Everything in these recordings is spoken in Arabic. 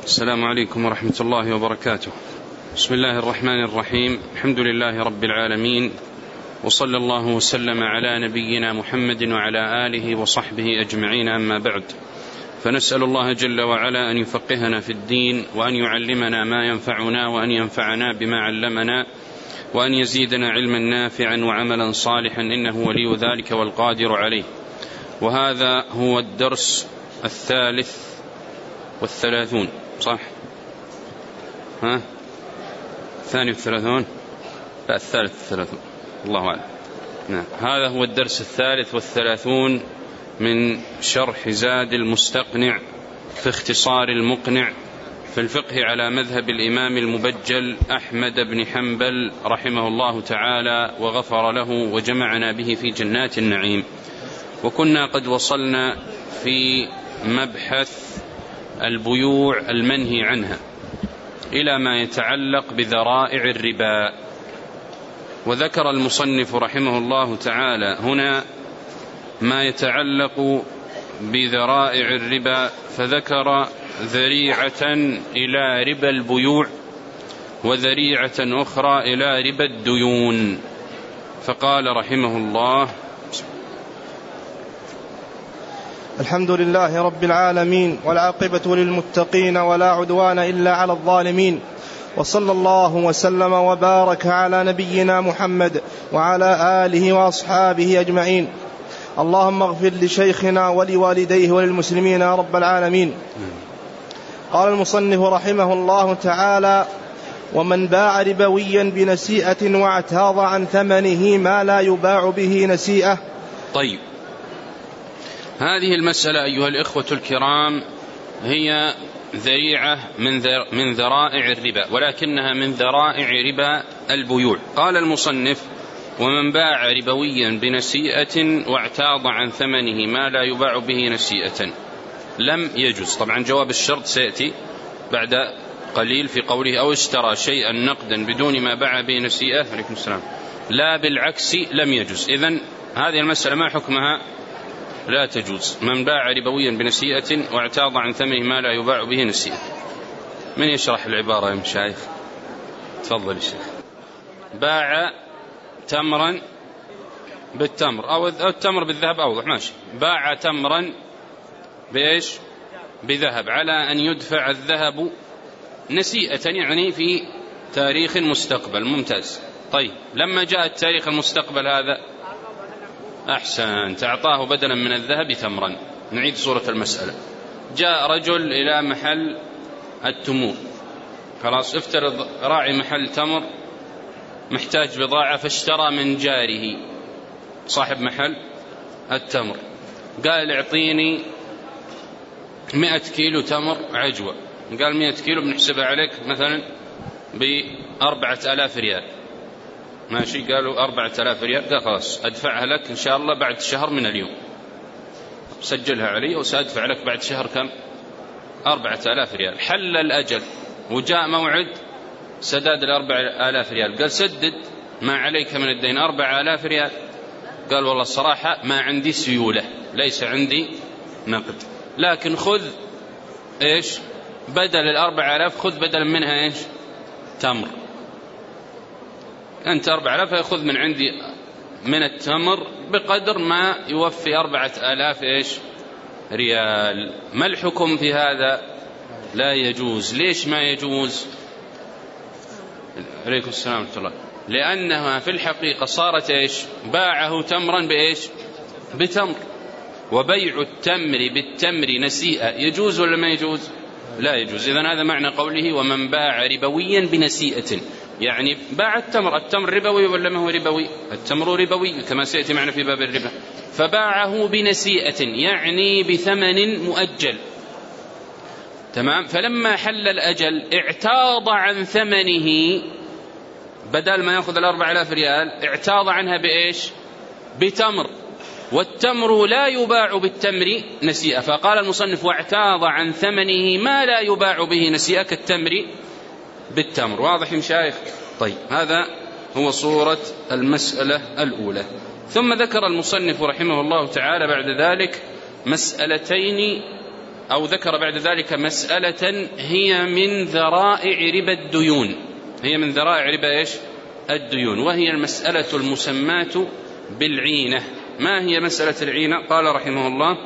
السلام عليكم ورحمة الله وبركاته. بسم الله الرحمن الرحيم. الحمد لله رب العالمين، وصلى الله وسلم على نبينا محمد وعلى آله وصحبه أجمعين، أما بعد، فنسأل الله جل وعلا أن يفقهنا في الدين، وأن يعلمنا ما ينفعنا، وأن ينفعنا بما علمنا، وأن يزيدنا علما نافعا وعملا صالحا، إنه ولي ذلك والقادر عليه. وهذا هو الدرس 33، صح؟ ها؟ 32؟ لا، 33، الله أعلم. نعم، هذا هو الدرس 33 من شرح زاد المستقنع في اختصار المقنع في الفقه على مذهب الإمام المبجل أحمد بن حنبل رحمه الله تعالى وغفر له وجمعنا به في جنات النعيم. وكنا قد وصلنا في مبحث البيوع المنهي عنها إلى ما يتعلق بذرائع الربا، وذكر المصنف رحمه الله تعالى هنا ما يتعلق بذرائع الربا، فذكر ذريعة إلى ربا البيوع وذريعة أخرى إلى ربا الديون، فقال رحمه الله: الحمد لله رب العالمين، والعاقبة للمتقين، ولا عدوان إلا على الظالمين، وصلى الله وسلم وبارك على نبينا محمد وعلى آله وأصحابه أجمعين. اللهم اغفر لشيخنا ولوالديه وللمسلمين يا رب العالمين. قال المصنف رحمه الله تعالى: ومن باع ربويا بنسيئة واعتاض عن ثمنه ما لا يباع به نسيئة. طيب، هذه المسألة أيها الإخوة الكرام هي ذريعة من ذرائع الربا، ولكنها من ذرائع ربا البيوع. قال المصنف: ومن باع ربويا بنسيئة واعتاض عن ثمنه ما لا يباع به نسيئة لم يجوز. طبعا جواب الشرط سيأتي بعد قليل في قوله: أو اشترى شيئا نقدا بدون ما باع به نسيئة، عليكم السلام، لا بالعكس لم يجوز. إذن هذه المسألة ما حكمها؟ لا تجوز. من باع ربويا بنسيئة واعتاض عن ثمنه ما لا يباع به نسيئة. من يشرح العبارة يا مشايخ؟ تفضل يا شيخ. باع تمرا بالتمر، أو التمر بالذهب أوضح، ماشي. باع تمرا بإيش؟ بذهب، على أن يدفع الذهب نسيئة، يعني في تاريخ مستقبل. ممتاز. طيب، لما جاء التاريخ المستقبل هذا، أحسن، أعطاه بدلا من الذهب تمرا. نعيد صورة المسألة. جاء رجل إلى محل التمور، خلاص، افترض راعي محل تمر محتاج بضاعة، فاشترى من جاره صاحب محل التمر، قال: اعطيني 100 كيلو تمر عجوة. قال: 100 كيلو بنحسبها عليك مثلا ب4,000 ريال. ماشي، قالوا 4,000 ريال. قال: خلاص، أدفعها لك إن شاء الله بعد شهر من اليوم، سجلها علي وسأدفع لك بعد شهر كم؟ 4,000 ريال. حل الأجل وجاء موعد سداد 4,000 ريال. قال: سدد ما عليك من الدين 4,000 ريال. قال: والله الصراحة ما عندي سيولة، ليس عندي نقد، لكن خذ إيش بدل 4,000؟ خذ بدلا منها إيش؟ تمر. أنت 4,000، يأخذ من عندي من التمر بقدر ما يوفي 4,000 إيش؟ ريال. ما الحكم في هذا؟ لا يجوز. ليش ما يجوز؟ عليكم السلام ورحمة الله. لأنها في الحقيقة صارت إيش؟ باعه تمرا بإيش؟ بتمر. وبيع التمر بالتمر نسيئة يجوز ولا ما يجوز؟ لا يجوز. إذن هذا معنى قوله: ومن باع ربويا بنسيئة، يعني باع التمر. التمر ربوي ولا ما هو ربوي؟ التمر ربوي كما سيأتي معنا في باب الربا. فباعه بنسيئة يعني بثمن مؤجل، تمام. فلما حل الأجل اعتاض عن ثمنه، بدل ما يأخذ 4,000 ريال اعتاض عنها بإيش؟ بتمر، والتمر لا يباع بالتمر نسيئة. فقال المصنف: واعتاض عن ثمنه ما لا يباع به نسيئة كالتمر بالتمر. واضح يا مشايخ؟ طيب، هذا هو صورة المسألة الأولى. ثم ذكر المصنف رحمه الله تعالى بعد ذلك مسألتين أو ذكر بعد ذلك مسألة هي من ذرائع ربا الديون، هي من ذرائع ربا إيش؟ الديون، وهي المسألة المسماة بالعينة. ما هي مسألة العينة؟ قال رحمه الله: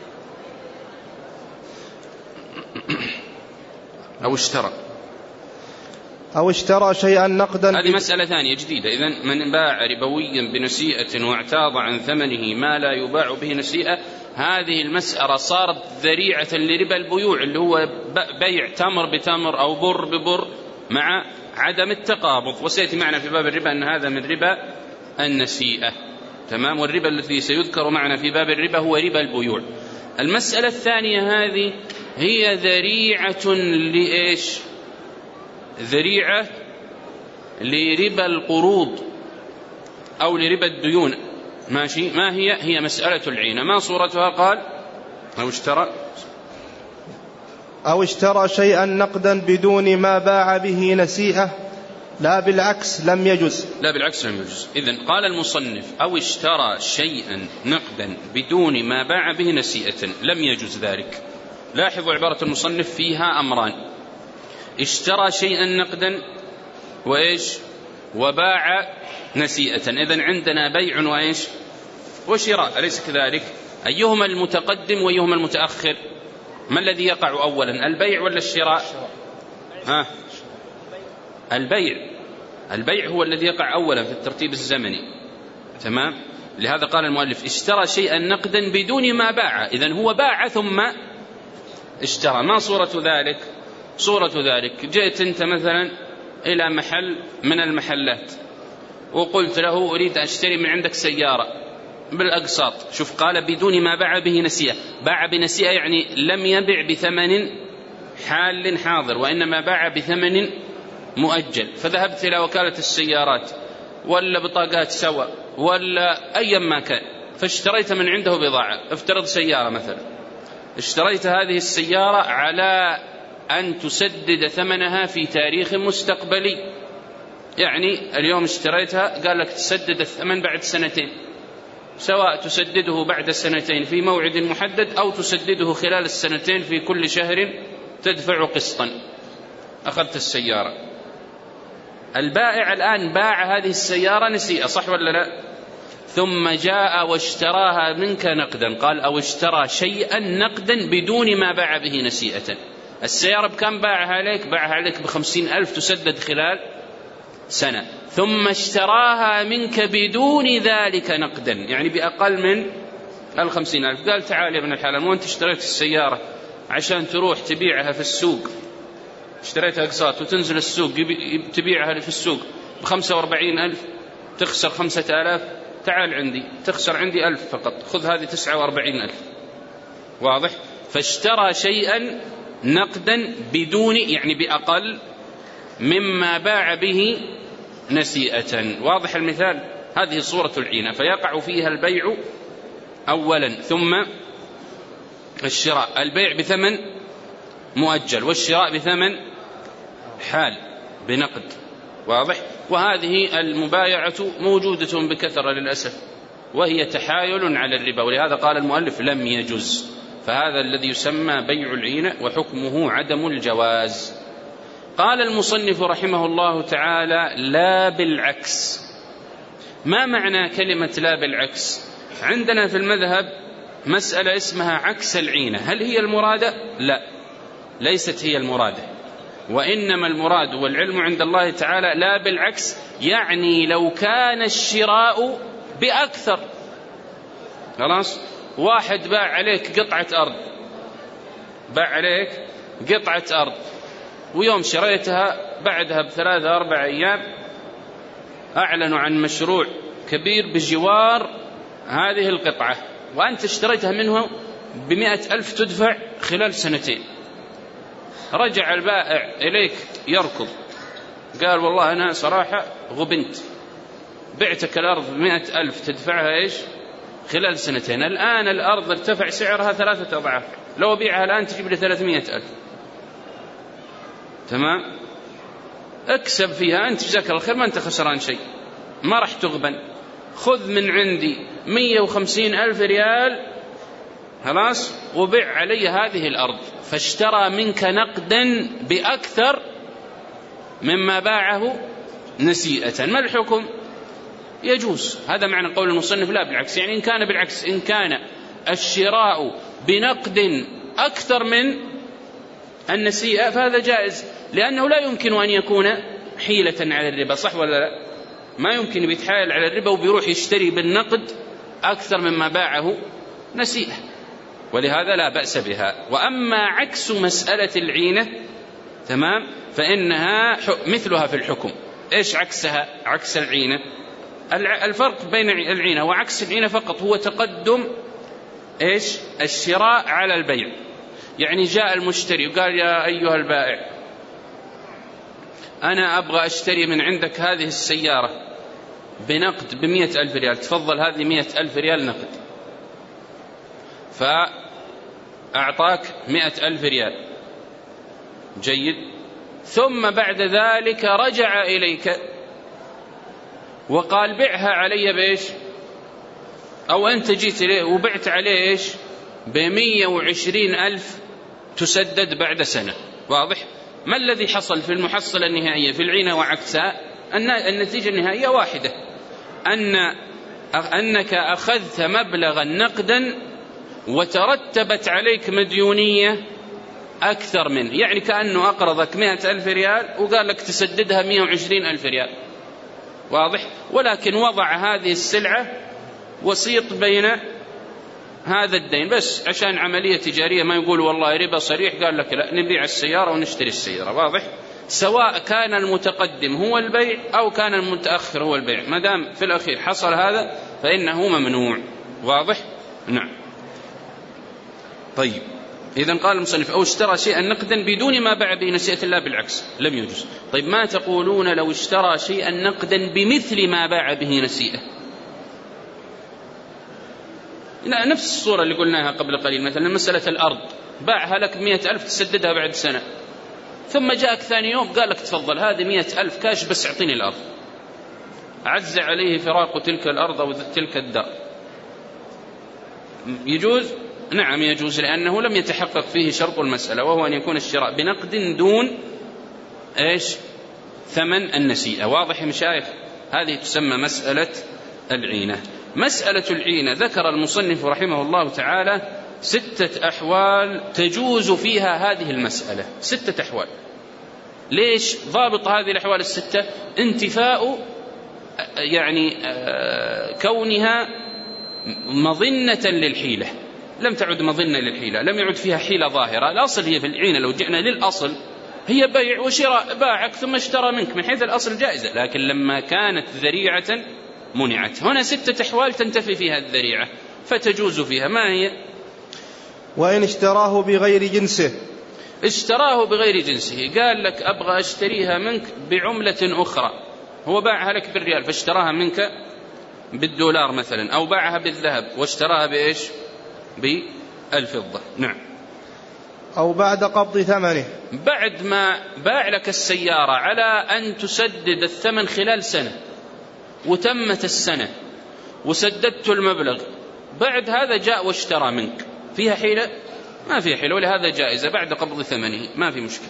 أو اشترى شيئا نقدا. هذه مسألة ثانية جديدة. إذن من باع ربويا بنسيئة واعتاض عن ثمنه ما لا يباع به نسيئة، هذه المسألة صارت ذريعة لربا البيوع، اللي هو بيع تمر بتمر أو بر ببر مع عدم التقابض. وسيأتي معنا في باب الربا أن هذا من ربا النسيئة. تمام. والربا الذي سيذكر معنا في باب الربا هو ربا البيوع. المسألة الثانية هذه هي ذريعة لإيش؟ ذريعة لربا القروض أو لربا الديون. ماشي. ما هي؟ هي مسألة العينة. ما صورتها؟ قال: أو اشترى شيئا نقدا بدون ما باع به نسيئة، لا بالعكس لم يجز. لا بالعكس لم يجز. إذن قال المصنف: أو اشترى شيئا نقدا بدون ما باع به نسيئة لم يجز ذلك. لاحظوا عبارة المصنف فيها أمران: اشترى شيئا نقدا وإيش؟ وباع نسيئة. إذن عندنا بيع وإيش؟ وشراء، أليس كذلك؟ أيهما المتقدم وأيهما المتأخر؟ ما الذي يقع أولا، البيع ولا الشراء؟ البيع هو الذي يقع أولا في الترتيب الزمني. تمام. لهذا قال المؤلف: اشترى شيئا نقدا بدون ما باع. إذن هو باع ثم اشترى. ما صورة ذلك؟ صورة ذلك: جئت أنت مثلا إلى محل من المحلات وقلت له: أريد أشتري من عندك سيارة بالأقساط. شوف، قال بدون ما باع به نسيئة. باع بنسيئة يعني لم يبع بثمن حال حاضر، وإنما باع بثمن مؤجل. فذهبت إلى وكالة السيارات ولا بطاقات سوا ولا أيا ما كان، فاشتريت من عنده بضاعة. افترض سيارة مثلا، اشتريت هذه السيارة على أن تسدد ثمنها في تاريخ مستقبلي. يعني اليوم اشتريتها، قال لك تسدد الثمن بعد 2 سنين، سواء تسدده بعد 2 سنين في موعد محدد أو تسدده خلال 2 سنين في كل شهر تدفع قسطا. أخذت السيارة. البائع الآن باع هذه السيارة نسيئة، صح ولا لا؟ ثم جاء واشتراها منك نقدا. قال: أو اشترى شيئا نقدا بدون ما باع به نسيئة. السيارة بكم باعها عليك؟ باعها عليك ب50,000 تسدد خلال 1 سنة. ثم اشتراها منك بدون ذلك نقدا، يعني بأقل من 50,000. قال: تعال يا ابن الحلال، وانت اشتريت السيارة عشان تروح تبيعها في السوق، اشتريتها أقساط وتنزل السوق تبيعها في السوق ب45,000 تخسر 5,000. تعال عندي تخسر عندي 1,000 فقط، خذ هذه 49,000. واضح؟ فاشترى شيئا نقدا بدون، يعني بأقل مما باع به نسيئة. واضح المثال؟ هذه صورة العينة. فيقع فيها البيع أولا ثم الشراء. البيع بثمن مؤجل والشراء بثمن حال بنقد. واضح؟ وهذه المبايعة موجودة بكثرة للأسف، وهي تحايل على الربا، ولهذا قال المؤلف: لم يجز. فهذا الذي يسمى بيع العينة وحكمه عدم الجواز. قال المصنف رحمه الله تعالى: لا بالعكس. ما معنى كلمة لا بالعكس؟ عندنا في المذهب مسألة اسمها عكس العينة. هل هي المرادة؟ لا، ليست هي المرادة، وإنما المراد والعلم عند الله تعالى لا بالعكس، يعني لو كان الشراء بأكثر. خلاص، واحد باع عليك قطعة أرض، باع عليك قطعة أرض، ويوم شريتها بعدها ب3 أو 4 أيام أعلنوا عن مشروع كبير بجوار هذه القطعة، وأنت اشتريتها منه ب100,000 تدفع خلال 2 سنين. رجع البائع إليك يركض، قال: والله أنا صراحة غبنت، بعتك الأرض ب100,000 تدفعها إيش خلال 2 سنين. الآن الأرض ارتفع سعرها 3 أضعاف، لو بيعها الآن تجيب لي 300,000. تمام؟ اكسب فيها أنت، جزاك الله خير، ما أنت خسران شيء، ما راح تغبن. خذ من عندي 150,000 ريال خلاص، وبع علي هذه الأرض، فاشترى منك نقدا بأكثر مما باعه نسيئة، ما الحكم؟ يجوز. هذا معنى قول المصنف لا بالعكس، يعني إن كان بالعكس، إن كان الشراء بنقد أكثر من النسيئة فهذا جائز، لأنه لا يمكن أن يكون حيلة على الربا، صح ولا لا؟ ما يمكن بيتحايل على الربا وبيروح يشتري بالنقد أكثر مما باعه نسيئة، ولهذا لا بأس بها. وأما عكس مسألة العينة تمام فإنها مثلها في الحكم. إيش عكسها؟ عكس العينة، الفرق بين العينة وعكس العينة فقط هو تقدم إيش؟ الشراء على البيع. يعني جاء المشتري وقال يا أيها البائع أنا أبغى أشتري من عندك هذه السيارة بنقد ب100,000 ريال، تفضل هذه 100,000 ريال نقد، فأعطاك 100,000 ريال. جيد. ثم بعد ذلك رجع إليك وقال بعها علي بإيش؟ أو أنت جيت إليه وبعت عليه إيش؟ ب120,000 تسدد بعد سنة. واضح؟ ما الذي حصل في المحصلة النهائية في العينة وعكسها؟ النتيجة النهائية واحدة، أنك أخذت مبلغا نقدا وترتبت عليك مديونية أكثر منه، يعني كأنه أقرضك 100,000 ريال وقال لك تسددها 120,000 ريال. واضح؟ ولكن وضع هذه السلعة وسيط بين هذا الدين بس عشان عملية تجارية، ما يقول والله ربا صريح، قال لك لا نبيع السيارة ونشتري السيارة. واضح؟ سواء كان المتقدم هو البيع أو كان المتأخر هو البيع، ما دام في الأخير حصل هذا فإنه ممنوع. واضح؟ نعم. طيب، إذن قال المصنف أو اشترى شيئا نقدا بدون ما باع به نسيئة الله بالعكس لم يجوز. طيب ما تقولون لو اشترى شيئا نقدا بمثل ما باع به نسيئة؟ نفس الصورة اللي قلناها قبل قليل، مثلا مسألة الأرض باعها لك 100,000 تسددها بعد سنة، ثم جاءك ثاني يوم قال لك تفضل هذه 100,000 كاش بس اعطيني الأرض، عز عليه فراق تلك الأرض أو تلك الدار، يجوز؟ نعم يجوز، لأنه لم يتحقق فيه شرط المسألة وهو أن يكون الشراء بنقد دون إيش؟ ثمن النسيئة. واضح يا مشايخ؟ هذه تسمى مسألة العينة. مسألة العينة ذكر المصنف رحمه الله تعالى 6 أحوال تجوز فيها هذه المسألة، 6 أحوال. ليش ضابط هذه الأحوال ال6؟ انتفاء يعني كونها مظنة للحيلة، لم تعد مظنة للحيلة، لم يعد فيها حيلة ظاهرة. الأصل هي في العينة لو جئنا للأصل هي بيع وشراء، باعك ثم اشترى منك، من حيث الأصل جائزة، لكن لما كانت ذريعة منعت. هنا 6 أحوال تنتفي فيها الذريعة فتجوز فيها. ما هي؟ وإن اشتراه بغير جنسه، اشتراه بغير جنسه، قال لك أبغى أشتريها منك بعملة أخرى، هو باعها لك بالريال فاشتراها منك بالدولار مثلا، أو باعها بالذهب واشتراها بإيش؟ بالفضة. نعم. أو بعد قبض ثمنه، بعد ما باع لك السيارة على أن تسدد الثمن خلال سنة وتمت السنة وسددت المبلغ، بعد هذا جاء واشترى منك، فيها حيلة؟ ما فيها حيلة، ولهذا جائزة بعد قبض ثمنه، ما في مشكلة.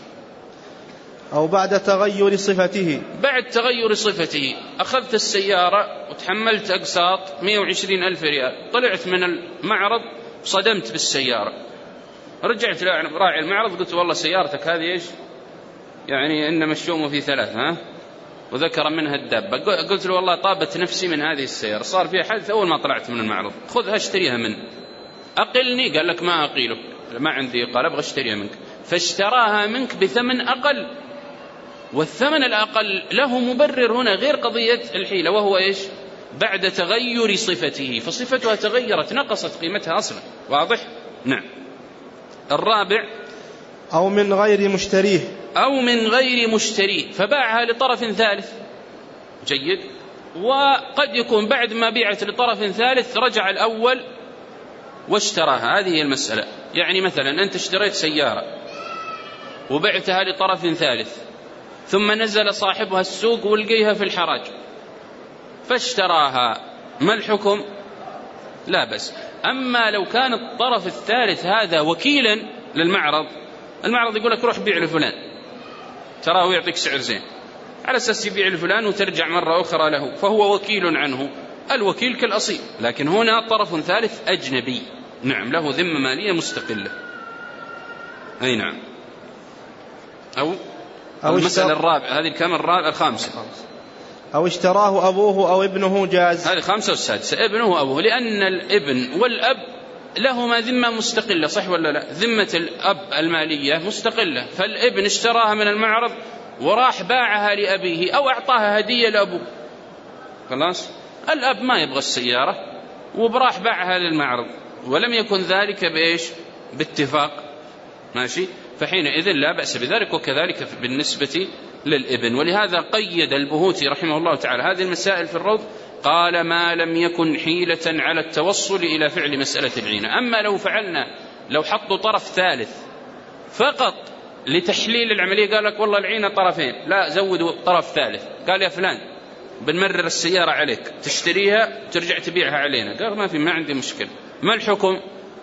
أو بعد تغير صفته، بعد تغير صفته، أخذت السيارة وتحملت أقساط 120,000 ريال، طلعت من المعرض صدمت بالسيارة، رجعت راعي المعرض قلت والله سيارتك هذه إيش؟ يعني إنما الشوم في 3 وذكر منها الدابة، قلت له والله طابت نفسي من هذه السيارة، صار فيها حدث أول ما طلعت من المعرض، خذها اشتريها منه، أقلني؟ قال لك ما أقيلك، ما عندي قال أبغى اشتريها منك، فاشتراها منك بثمن أقل، والثمن الأقل له مبرر هنا غير قضية الحيلة، وهو إيش؟ بعد تغير صفته، فصفتها تغيرت نقصت قيمتها أصلا. واضح؟ نعم. الرابع أو من غير مشتريه، أو من غير مشتريه، فباعها لطرف ثالث. جيد. وقد يكون بعد ما بيعت لطرف ثالث رجع الأول واشتراها، هذه هي المسألة. يعني مثلا أنت اشتريت سيارة وبعتها لطرف ثالث، ثم نزل صاحبها السوق ولقيها في الحراج فاشتراها، ما الحكم؟ لا بس أما لو كان الطرف الثالث هذا وكيلا للمعرض، المعرض يقول لك روح بيع لفلان تراه يعطيك سعر زين، على أساس يبيع لفلان وترجع مرة أخرى له، فهو وكيل عنه، الوكيل كالأصيل. لكن هنا طرف ثالث أجنبي، نعم، له ذمة مالية مستقلة. أي نعم. أو المسألة الرابعة، هذه كم الرابعة؟ الخامسة. أو اشتراه أبوه أو ابنه جاز. هذه خامسة والسادسة، ابنه وأبوه، لأن الابن والأب لهما ذمة مستقلة، صح ولا لا؟ ذمة الأب المالية مستقلة، فالابن اشتراها من المعرض وراح باعها لأبيه أو أعطاها هدية لأبوه، خلاص الأب ما يبغى السيارة وبراح باعها للمعرض، ولم يكن ذلك بإيش؟ باتفاق، ماشي، فحينئذ لا بأس بذلك. وكذلك بالنسبة للابن. ولهذا قيد البهوتي رحمه الله تعالى هذه المسائل في الروض، قال ما لم يكن حيلة على التوصل إلى فعل مسألة العينة. أما لو فعلنا، لو حطوا طرف ثالث فقط لتحليل العملية، قال لك والله العينة طرفين، لا زودوا طرف ثالث، قال يا فلان بنمرر السيارة عليك، تشتريها وترجع تبيعها علينا، قال ما في، ما عندي مشكلة. ما الحكم؟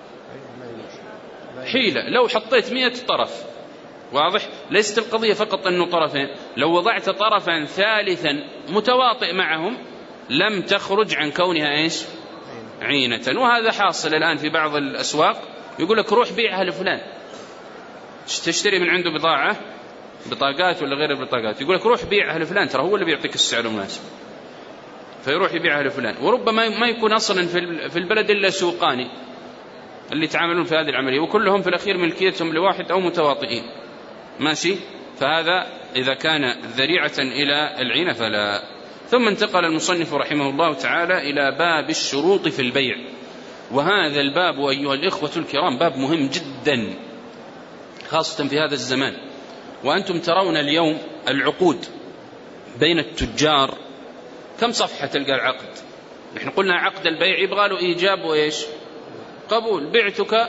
حيلة. لو حطيت 100 طرف، واضح، ليست القضية فقط أنه طرفين، لو وضعت طرفا ثالثا متواطئ معهم لم تخرج عن كونها إيش؟ عينة. وهذا حاصل الآن في بعض الأسواق، يقول لك روح بيعها لفلان، تشتري من عنده بضاعة، بطاقات ولا غير البطاقات، يقول لك روح بيعها لفلان، ترى هو اللي بيعطيك السعر المناسب، فيروح يبيعها لفلان. وربما ما يكون أصلا في البلد إلا سوقاني اللي يتعاملون في هذه العملية، وكلهم في الأخير ملكيتهم لواحد أو متواطئين، ماشي، فهذا إذا كان ذريعة إلى العينة فلا. ثم انتقل المصنف رحمه الله تعالى إلى باب الشروط في البيع. وهذا الباب أيها الإخوة الكرام باب مهم جدا، خاصة في هذا الزمان. وأنتم ترون اليوم العقود بين التجار كم صفحة تلقى العقد. نحن قلنا عقد البيع يبغى له إيجاب وإيش؟ قبول. بعتك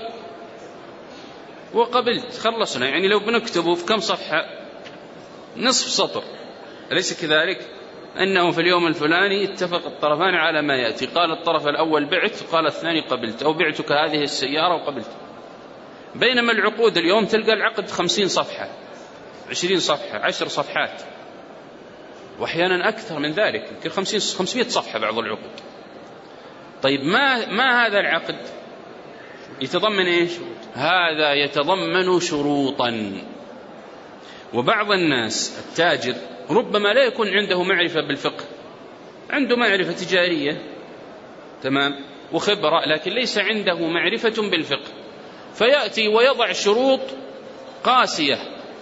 وقبلت، خلصنا. يعني لو بنكتبه في كم صفحة؟ نصف سطر، أليس كذلك؟ أنه في اليوم الفلاني اتفق الطرفان على ما يأتي، قال الطرف الأول بعت، قال الثاني قبلت، أو بعتك هذه السيارة وقبلت. بينما العقود اليوم تلقى العقد 50 صفحة، 20 صفحة، 10 صفحات، وأحيانا أكثر من ذلك، يمكن 500 صفحة بعض العقود. طيب ما هذا العقد يتضمن إيش؟ هذا يتضمن شروطا. وبعض الناس التاجر ربما لا يكون عنده معرفة بالفقه، عنده معرفة تجارية تمام وخبرة، لكن ليس عنده معرفة بالفقه، فيأتي ويضع شروط قاسية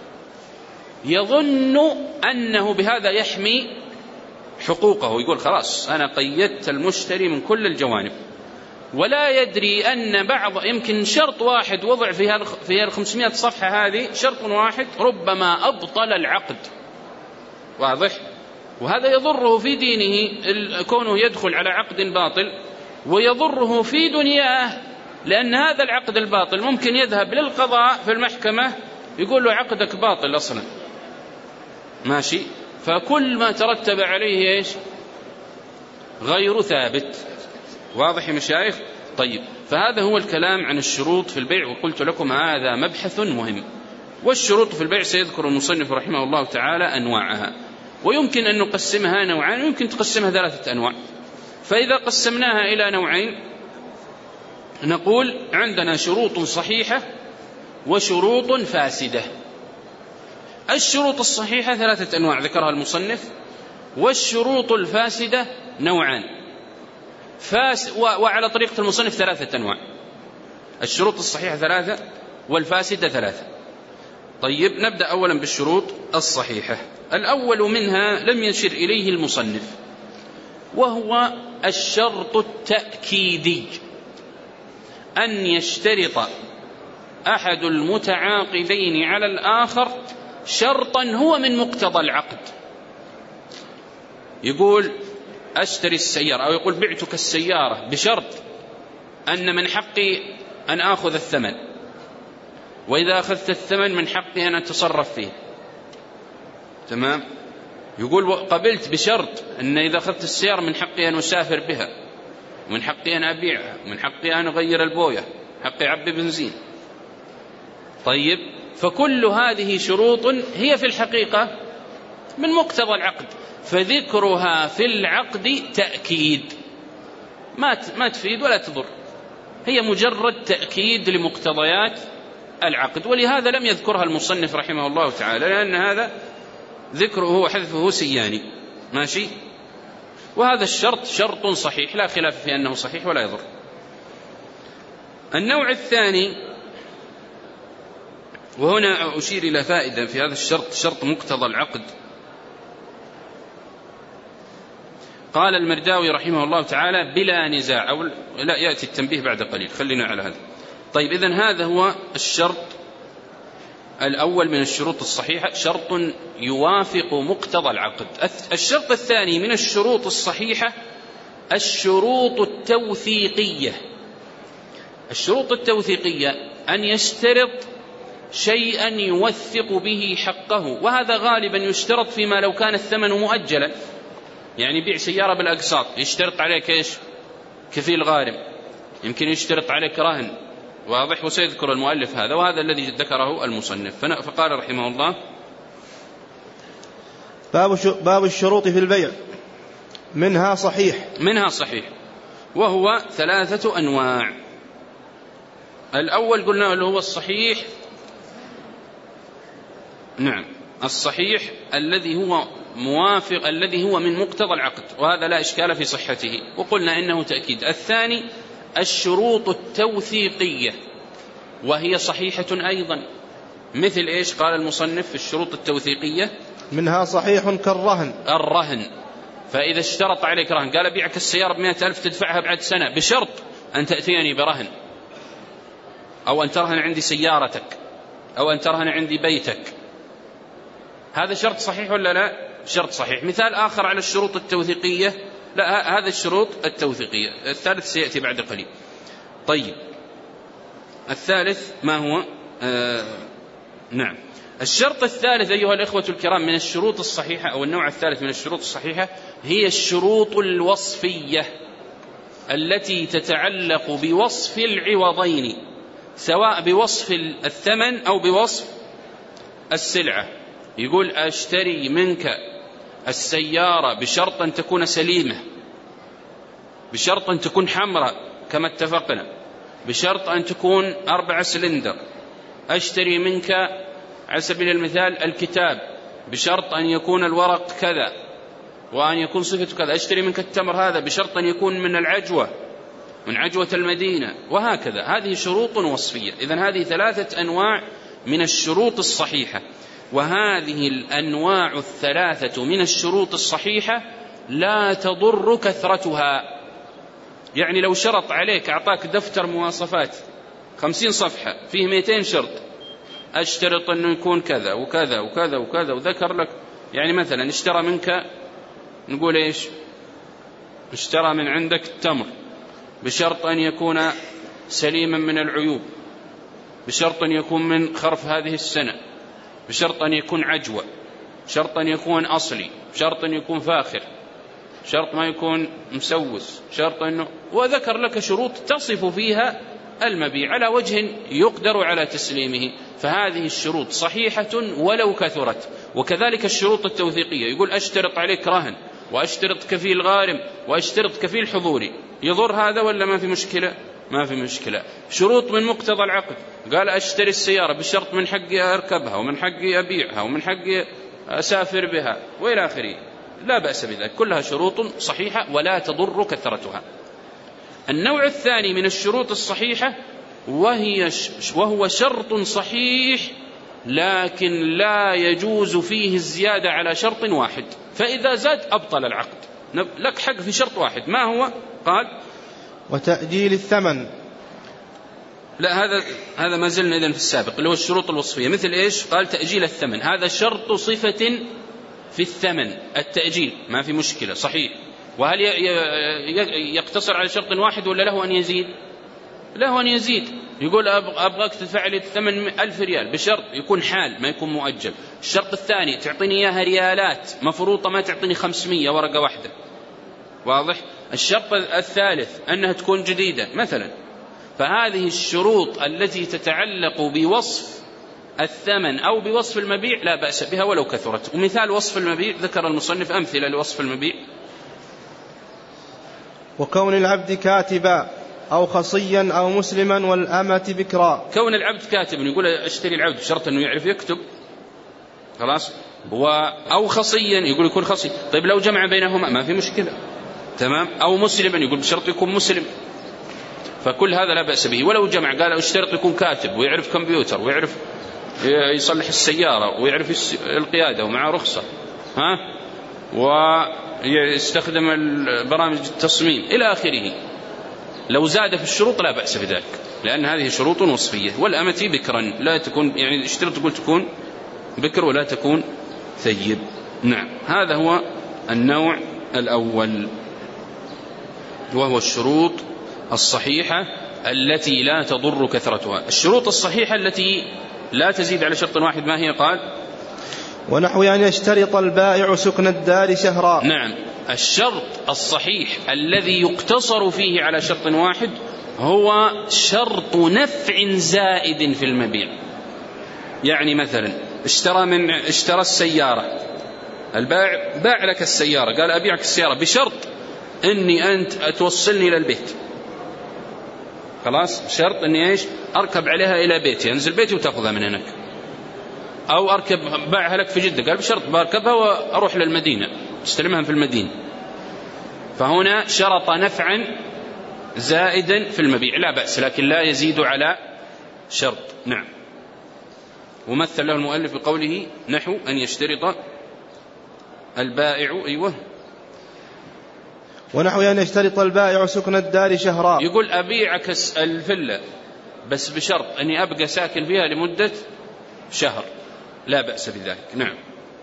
يظن أنه بهذا يحمي حقوقه، يقول خلاص أنا قيدت المشتري من كل الجوانب، ولا يدري أن بعض يمكن شرط واحد وضع في 500 صفحة هذه، شرط واحد ربما أبطل العقد، واضح؟ وهذا يضره في دينه كونه يدخل على عقد باطل، ويضره في دنياه، لأن هذا العقد الباطل ممكن يذهب للقضاء في المحكمة يقول له عقدك باطل أصلا، ماشي، فكل ما ترتب عليه إيش؟ غير ثابت. واضح يا مشايخ؟ طيب، فهذا هو الكلام عن الشروط في البيع، وقلت لكم هذا مبحث مهم. والشروط في البيع سيذكر المصنف رحمه الله تعالى أنواعها، ويمكن أن نقسمها نوعان، ويمكن تقسمها 3 أنواع. فإذا قسمناها إلى نوعين نقول عندنا شروط صحيحة وشروط فاسدة. الشروط الصحيحة 3 أنواع ذكرها المصنف، والشروط الفاسدة نوعان، وعلى طريقة المصنف 3 أنواع، الشروط الصحيحة 3 والفاسدة 3. طيب، نبدأ أولا بالشروط الصحيحة. الأول منها لم يشر إليه المصنف، وهو الشرط التأكيدي، أن يشترط أحد المتعاقدين على الآخر شرطا هو من مقتضى العقد. يقول أشتري السيارة، أو يقول بعتك السيارة بشرط أن من حقي أن آخذ الثمن، وإذا أخذت الثمن من حقي أن أتصرف فيه، تمام. يقول قبلت بشرط أن إذا أخذت السيارة من حقي أن أسافر بها، ومن حقي أن أبيعها، ومن حقي أن أغير البوية، حقي أعبي بنزين. طيب، فكل هذه شروط هي في الحقيقة من مقتضى العقد، فذكرها في العقد تأكيد ما تفيد ولا تضر، هي مجرد تأكيد لمقتضيات العقد. ولهذا لم يذكرها المصنف رحمه الله تعالى، لأن هذا ذكره وحذفه سياني. ماشي. وهذا الشرط شرط صحيح لا خلاف في أنه صحيح ولا يضر. النوع الثاني، وهنا أشير إلى فائدة في هذا الشرط، شرط مقتضى العقد. قال المرداوي رحمه الله تعالى بلا نزاع، أو لا يأتي التنبيه بعد قليل، خلينا على هذا. طيب، إذن هذا هو الشرط الأول من الشروط الصحيحة، شرط يوافق مقتضى العقد. الشرط الثاني من الشروط الصحيحة الشروط التوثيقية. الشروط التوثيقية أن يشترط شيئا يوثق به حقه، وهذا غالبا يشترط فيما لو كان الثمن مؤجلا، يعني بيع سيارة بالأقساط يشترط عليك إيش؟ كفيل غارم، يمكن يشترط عليك رهن، واضح، وسيذكر المؤلف هذا، وهذا الذي ذكره المصنف. فقال رحمه الله باب الشروط في البيع. منها صحيح، وهو 3 أنواع. الأول قلنا اللي هو الصحيح، نعم، الصحيح الذي هو موافق، الذي هو من مقتضى العقد، وهذا لا إشكال في صحته، وقلنا إنه تأكيد. الثاني الشروط التوثيقية، وهي صحيحة أيضا، مثل إيش؟ قال المصنف في الشروط التوثيقية منها صحيح كالرهن. الرهن، فإذا اشترط عليك رهن، قال بيعك السيارة ب100,000 تدفعها بعد سنة، بشرط أن تأتيني برهن، أو أن ترهن عندي سيارتك، أو أن ترهن عندي بيتك. هذا شرط صحيح ولا لا؟ شرط صحيح. مثال آخر على الشروط التوثيقية، لا، هذا الشروط التوثيقية. الثالث سيأتي بعد قليل. طيب، الثالث ما هو؟ نعم، الشرط الثالث أيها الإخوة الكرام من الشروط الصحيحة، أو النوع الثالث من الشروط الصحيحة، هي الشروط الوصفية التي تتعلق بوصف العوضين، سواء بوصف الثمن أو بوصف السلعة. يقول أشتري منك السيارة بشرط أن تكون سليمة، بشرط أن تكون حمراء كما اتفقنا، بشرط أن تكون 4 سلندر. أشتري منك على سبيل المثال الكتاب بشرط أن يكون الورق كذا وأن يكون صفته كذا. أشتري منك التمر هذا بشرط أن يكون من العجوة، من عجوة المدينة، وهكذا. هذه شروط وصفية. إذن هذه 3 أنواع من الشروط الصحيحة، وهذه الأنواع 3 من الشروط الصحيحة لا تضر كثرتها. يعني لو شرط عليك، أعطاك دفتر مواصفات 50 صفحة فيه 200 شرط، أشترط أنه يكون كذا وكذا وكذا وكذا، وذكر لك يعني مثلا اشترى منك، نقول إيش، اشترى من عندك التمر بشرط أن يكون سليما من العيوب، بشرط أن يكون من خرف هذه السنة، بشرط أن يكون عجوة، شرط أن يكون أصلي، شرط أن يكون فاخر، شرط ما يكون مسوس، شرط أنه، وذكر لك شروط تصف فيها المبيع على وجه يقدر على تسليمه. فهذه الشروط صحيحة ولو كثرت. وكذلك الشروط التوثيقية، يقول أشترط عليك رهن، وأشترط كفيل غارم، وأشترط كفيل حضوري. يضر هذا ولا ما في مشكلة؟ ما في مشكلة. شروط من مقتضى العقد، قال أشتري السيارة بشرط من حقي أركبها، ومن حقي أبيعها، ومن حقي أسافر بها، وإلى آخره، لا بأس بذلك، كلها شروط صحيحة ولا تضر كثرتها. النوع الثاني من الشروط الصحيحة وهو شرط صحيح لكن لا يجوز فيه الزيادة على شرط واحد، فإذا زاد أبطل العقد. لك حق في شرط واحد، ما هو؟ قال وتأجيل الثمن. لا، هذا ما زلنا إذن في السابق، اللي هو الشروط الوصفية. مثل إيش؟ قال تأجيل الثمن، هذا شرط صفة في الثمن، التأجيل ما في مشكلة، صحيح. وهل يقتصر على شرط واحد ولا له أن يزيد؟ له أن يزيد. يقول أبغاك تدفع لي الثمن 1000 ريال بشرط يكون حال ما يكون مؤجل. الشرط الثاني تعطيني إياها ريالات مفروضة، ما تعطيني 500 ورقة واحدة، واضح؟ الشرط الثالث أنها تكون جديدة مثلا. فهذه الشروط التي تتعلق بوصف الثمن أو بوصف المبيع لا بأس بها ولو كثرت. ومثال وصف المبيع ذكر المصنف أمثلة لوصف المبيع: وكون العبد كاتبا أو خصيا أو مسلما والأمة بكرا. كون العبد كاتبا يقول اشتري العبد بشرط أنه يعرف يكتب، خلاص. أو خصيا يقول يكون خصي، طيب لو جمع بينهما ما في مشكلة، تمام. أو مسلما يقول بشرط يكون مسلم، فكل هذا لا بأس به. ولو جمع قال اشترط يكون كاتب ويعرف كمبيوتر ويعرف يصلح السيارة ويعرف القيادة ومعه رخصة ويستخدم برامج التصميم إلى آخره، لو زاد في الشروط لا بأس بذلك، لأن هذه شروط وصفية. والأمة بكرا لا تكون، يعني اشترط تقول تكون بكر ولا تكون ثيب. نعم، هذا هو النوع الأول، وهو الشروط الصحيحة التي لا تضر كثرتها. الشروط الصحيحة التي لا تزيد على شرط واحد ما هي؟ قال: ونحو أن يشترط البائع سكن الدار شهرا. نعم، الشرط الصحيح الذي يقتصر فيه على شرط واحد هو شرط نفع زائد في المبيع. يعني مثلا اشترى السيارة، البائع باع لك السيارة، قال أبيعك السيارة بشرط أني أنت توصلني إلى البيت، خلاص. شرط أني إيش؟ أركب عليها إلى بيتي، أنزل بيتي وتأخذها من هناك. أو أركب، باعها لك في جدة، قال بشرط بركبها وأروح للمدينة استلمها في المدينة. فهنا شرط نفعا زائدا في المبيع لا بأس، لكن لا يزيد على شرط. نعم. ومثل له المؤلف بقوله: نحو أن يشترط البائع. أيوه، ونحو أن يشترط البائع سكن الدار شهرا. يقول أبيعك الفلة بس بشرط أني أبقى ساكن فيها لمدة شهر، لا بأس بذلك. نعم.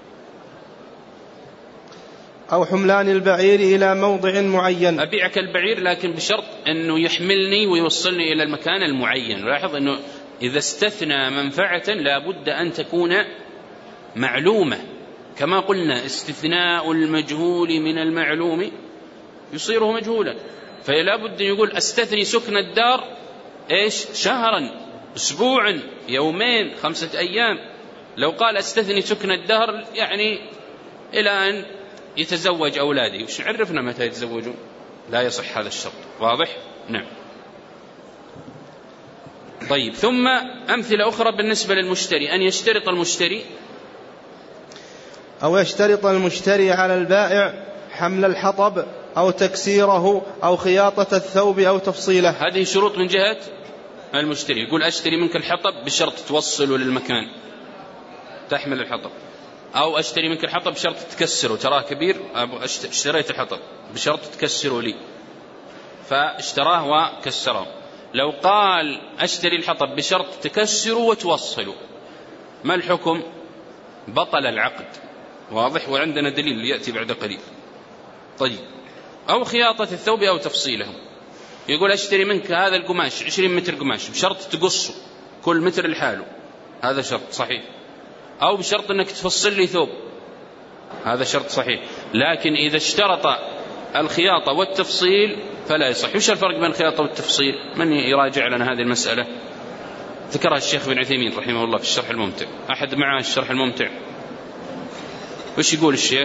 أو حملان البعير إلى موضع معين. أبيعك البعير لكن بشرط أنه يحملني ويوصلني إلى المكان المعين. لاحظ أنه إذا استثنى منفعة لا بد أن تكون معلومة، كما قلنا استثناء المجهول من المعلوم يصيره مجهولا. فلا بد يقول أستثني سكن الدار إيش؟ شهرا، أسبوعا، يومين، 5 أيام. لو قال أستثني سكن الدهر يعني إلى أن يتزوج أولادي، وش عرفنا متى يتزوجون؟ لا يصح هذا الشرط. واضح؟ نعم. طيب، ثم أمثلة أخرى بالنسبة للمشتري: أن يشترط المشتري، أو يشترط المشتري على البائع حمل الحطب أو تكسيره أو خياطة الثوب أو تفصيله. هذه شروط من جهة المشتري. يقول أشتري منك الحطب بشرط توصله للمكان تحمل الحطب، أو أشتري منك الحطب بشرط تكسره، تراه كبير، اشتريت الحطب بشرط تكسره لي، فاشتراه وكسره. لو قال أشتري الحطب بشرط تكسره وتوصله، ما الحكم؟ بطل العقد. واضح؟ وعندنا دليل يأتي بعد قليل. طيب، أو خياطة الثوب أو تفصيله. يقول أشتري منك هذا القماش 20 متر قماش بشرط تقصه كل متر لحاله، هذا شرط صحيح. أو بشرط أنك تفصل لي ثوب، هذا شرط صحيح. لكن إذا اشترط الخياطة والتفصيل فلا يصح. وش الفرق بين الخياطة والتفصيل؟ من يراجع لنا هذه المسألة؟ ذكرها الشيخ بن عثيمين رحمه الله في الشرح الممتع. أحد معه الشرح الممتع؟ وش يقول الشيخ؟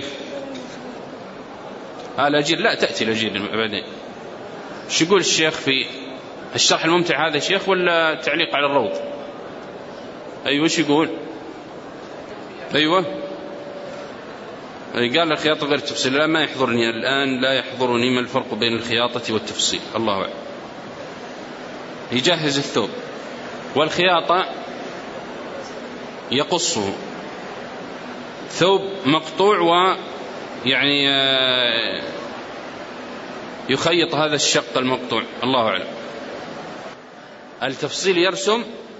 الأجير لا تأتي الأجير بعدين. وش يقول الشيخ في الشرح الممتع هذا شيخ ولا تعليق على الروض؟ أيوة، وش يقول؟ أيوة، قال الخياطة غير التفصيل. لا، ما يحضرني الآن، لا يحضرني ما الفرق بين الخياطة والتفصيل، الله أعلم. يجهز الثوب، والخياطة يقصه، ثوب مقطوع ويعني يخيط هذا الشق المقطوع، الله أعلم. التفصيل يرسم،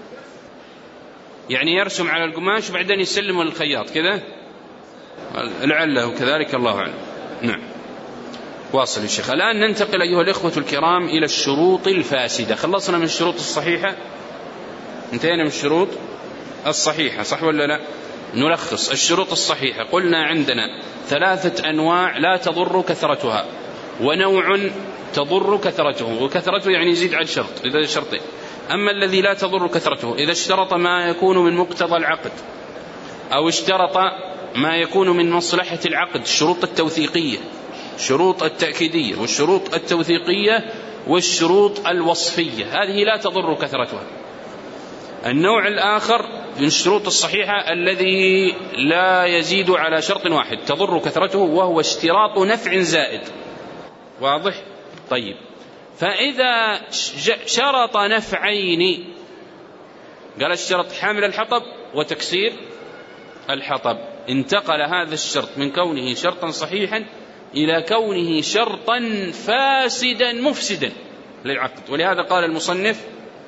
يعني يرسم على القماش وبعدين يسلمه للخياط كذا، لعله كذلك، الله أعلم. نعم. واصل يا شيخ. الآن ننتقل أيها الإخوة الكرام إلى الشروط الفاسدة. خلصنا من الشروط الصحيحة، انتهينا من الشروط الصحيحة، صح ولا لا؟ نلخص الشروط الصحيحة. قلنا عندنا 3 أنواع لا تضر كثرتها: ونوع تضر كثرته، وكثرته يعني يزيد على الشرط إذا شرطين. أما الذي لا تضر كثرته إذا اشترط ما يكون من مقتضى العقد، أو اشترط ما يكون من مصلحة العقد، الشروط التوثيقية، الشروط التأكيدية والشروط التوثيقية والشروط الوصفية، هذه لا تضر كثرتها. النوع الآخر من الشروط الصحيحة الذي لا يزيد على شرط واحد تضر كثرته، وهو اشتراط نفع زائد. واضح؟ طيب، فإذا شرط نفعين، قال الشرط حامل الحطب وتكسير الحطب، انتقل هذا الشرط من كونه شرطا صحيحا إلى كونه شرطا فاسدا مفسدا للعقد. ولهذا قال المصنف: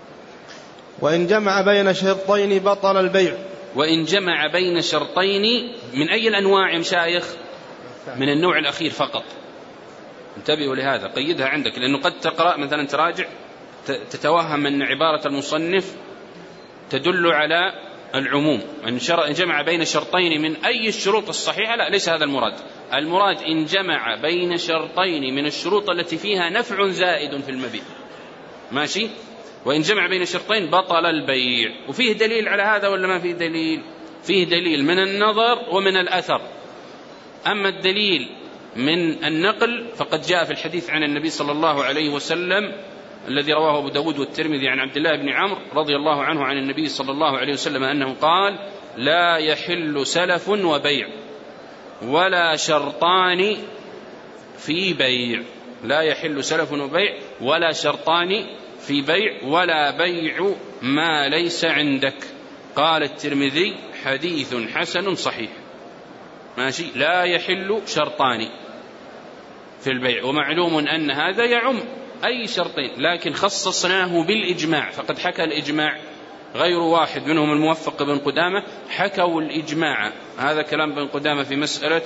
وإن جمع بين شرطين بطل البيع. وإن جمع بين شرطين من أي الأنواع يا مشايخ؟ من النوع الأخير فقط. انتبهوا لهذا، قيدها عندك، لأنه قد تقرأ مثلا تراجع تتوهم أن عبارة المصنف تدل على العموم، أن جمع بين شرطين من أي الشروط الصحيحة. لا، ليس هذا المراد. المراد إن جمع بين شرطين من الشروط التي فيها نفع زائد في المبيع. ماشي؟ وإن جمع بين شرطين بطل البيع. وفيه دليل على هذا ولا ما فيه دليل؟ فيه دليل من النظر ومن الأثر. أما الدليل من النقل فقد جاء في الحديث عن النبي صلى الله عليه وسلم الذي رواه أبو داود والترمذي عن عبد الله بن عمرو رضي الله عنه عن النبي صلى الله عليه وسلم أنه قال: لا يحل سلف وبيع ولا شرطان في بيع. لا يحل سلف وبيع ولا شرطان في بيع ولا بيع ما ليس عندك. قال الترمذي: حديث حسن صحيح. ماشي؟ لا يحل شرطان في البيع، ومعلوم أن هذا يعم أي شرطين، لكن خصصناه بالإجماع. فقد حكى الإجماع غير واحد منهم الموفق بن قدامة، حكوا الإجماع. هذا كلام بن قدامة في مسألة.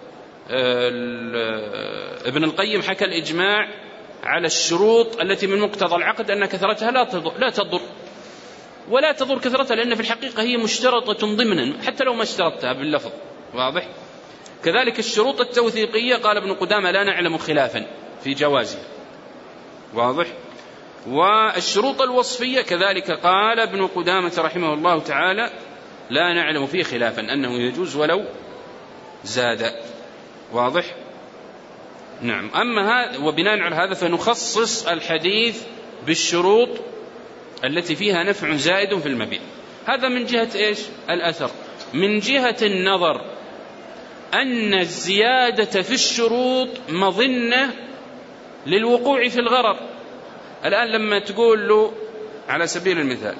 ابن القيم حكى الإجماع على الشروط التي من مقتضى العقد أن كثرتها لا تضر ولا تضر كثرتها، لأن في الحقيقة هي مشترطة ضمنا حتى لو ما اشترطتها باللفظ. واضح؟ كذلك الشروط التوثيقية قال ابن قدامة: لا نعلم خلافا في جوازها. واضح؟ والشروط الوصفية كذلك قال ابن قدامة رحمه الله تعالى: لا نعلم فيه خلافا، أنه يجوز ولو زاد. واضح؟ نعم. أما هذا، وبناء على هذا فنخصص الحديث بالشروط التي فيها نفع زائد في المبيع. هذا من جهة إيش؟ الأثر. من جهة النظر أن الزيادة في الشروط مظنة للوقوع في الغرر. الآن لما تقول له على سبيل المثال: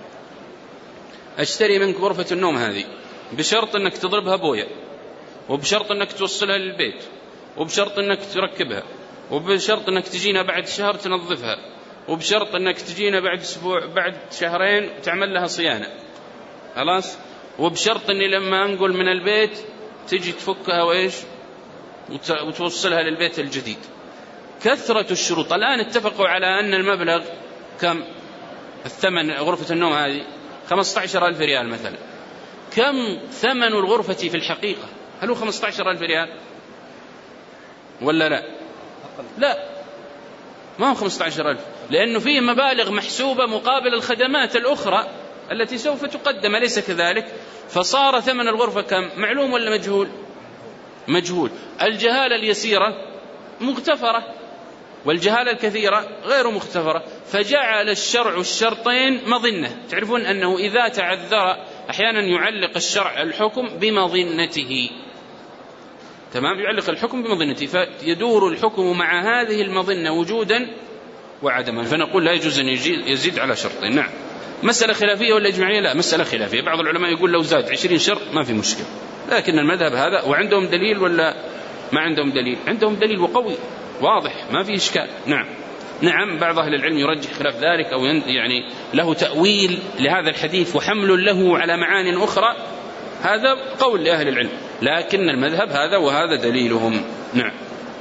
أشتري منك غرفة النوم هذه بشرط أنك تضربها بوية، وبشرط أنك توصلها للبيت، وبشرط أنك تركبها، وبشرط أنك تجينا بعد شهر تنظفها، وبشرط أنك تجينا بعد أسبوع بعد شهرين تعمل لها صيانة. خلاص؟ وبشرط أني لما أنقل من البيت تجي تفكها وإيش وتوصلها للبيت الجديد. كثرة الشروط. الآن اتفقوا على أن المبلغ كم؟ الثمن غرفة النوم هذه 15,000 ريال مثلا. كم ثمن الغرفة في الحقيقة؟ هل هو 15,000 ريال ولا لا؟ لا، ما هو 15,000، لأنه فيه مبالغ محسوبة مقابل الخدمات الأخرى التي سوف تقدم، ليس كذلك؟ فصار ثمن الغرفة كم؟ معلوم ولا مجهول؟ مجهول. الجهالة اليسيرة مغتفرة والجهالة الكثيرة غير مغتفرة، فجعل الشرع الشرطين مظنة. تعرفون أنه إذا تعذر أحيانا يعلق الشرع الحكم بمظنته. تمام؟ يعلق الحكم بمظنته، فيدور الحكم مع هذه المظنة وجودا وعدما. فنقول لا يجوز أن يزيد على شرطين. نعم. مسألة خلافية ولا إجماعية؟ لا، مسألة خلافية. بعض العلماء يقول لو زاد 20 شرط ما في مشكلة، لكن المذهب هذا. وعندهم دليل ولا ما عندهم دليل؟ عندهم دليل وقوي واضح، ما في إشكال. نعم. نعم. بعض أهل العلم يرجح خلاف ذلك، أو يعني له تأويل لهذا الحديث وحمل له على معان أخرى. هذا قول لأهل العلم، لكن المذهب هذا وهذا دليلهم. نعم.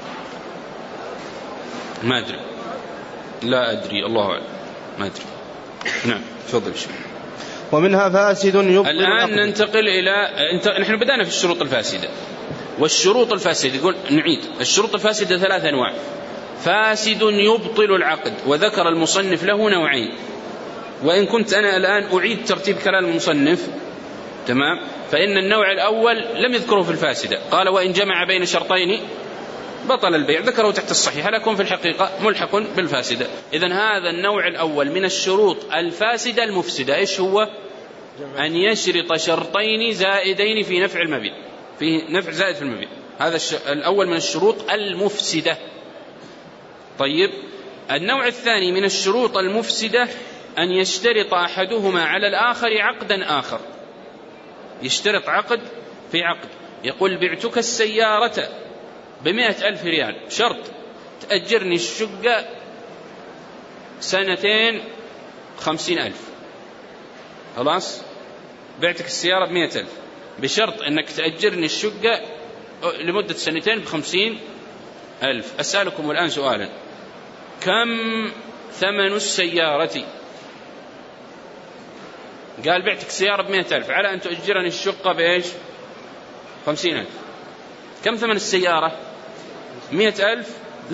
ما أدري، لا أدري، الله أعلم، ما أدري. نعم. تفضل شيخ. ومنها فاسد يبطل. الآن ننتقل إلى نحن بدأنا في الشروط الفاسدة. والشروط الفاسدة، يقول نعيد الشروط الفاسدة 3 أنواع. فاسد يبطل العقد، وذكر المصنف له نوعين، وإن كنت أنا الآن أعيد ترتيب كلام المصنف تمام، فإن النوع الأول لم يذكره في الفاسدة، قال وإن جمع بين شرطين بطل البيع، ذكره تحت الصحيح، لكن في الحقيقة ملحق بالفاسدة. إذن هذا النوع الأول من الشروط الفاسدة المفسدة إيش هو؟ أن يشرط شرطين زائدين في نفع المبيع، في نفع زائد في المبيع، هذا الأول من الشروط المفسدة. طيب النوع الثاني من الشروط المفسدة أن يشترط أحدهما على الآخر عقدا آخر، يشترط عقد في عقد، يقول بعتك السيارة ب100,000 ريال، شرط تأجرني الشقة 2 50,000، خلاص بعتك السيارة ب100,000 بشرط أنك تأجرني الشقة لمدة 2 50,000. أسألكم الآن سؤالا، كم ثمن السيارة؟ قال بعتك سيارة ب100,000 على أن تؤجرني الشقة بإيش؟ 50,000. كم ثمن السيارة؟ 100,000؟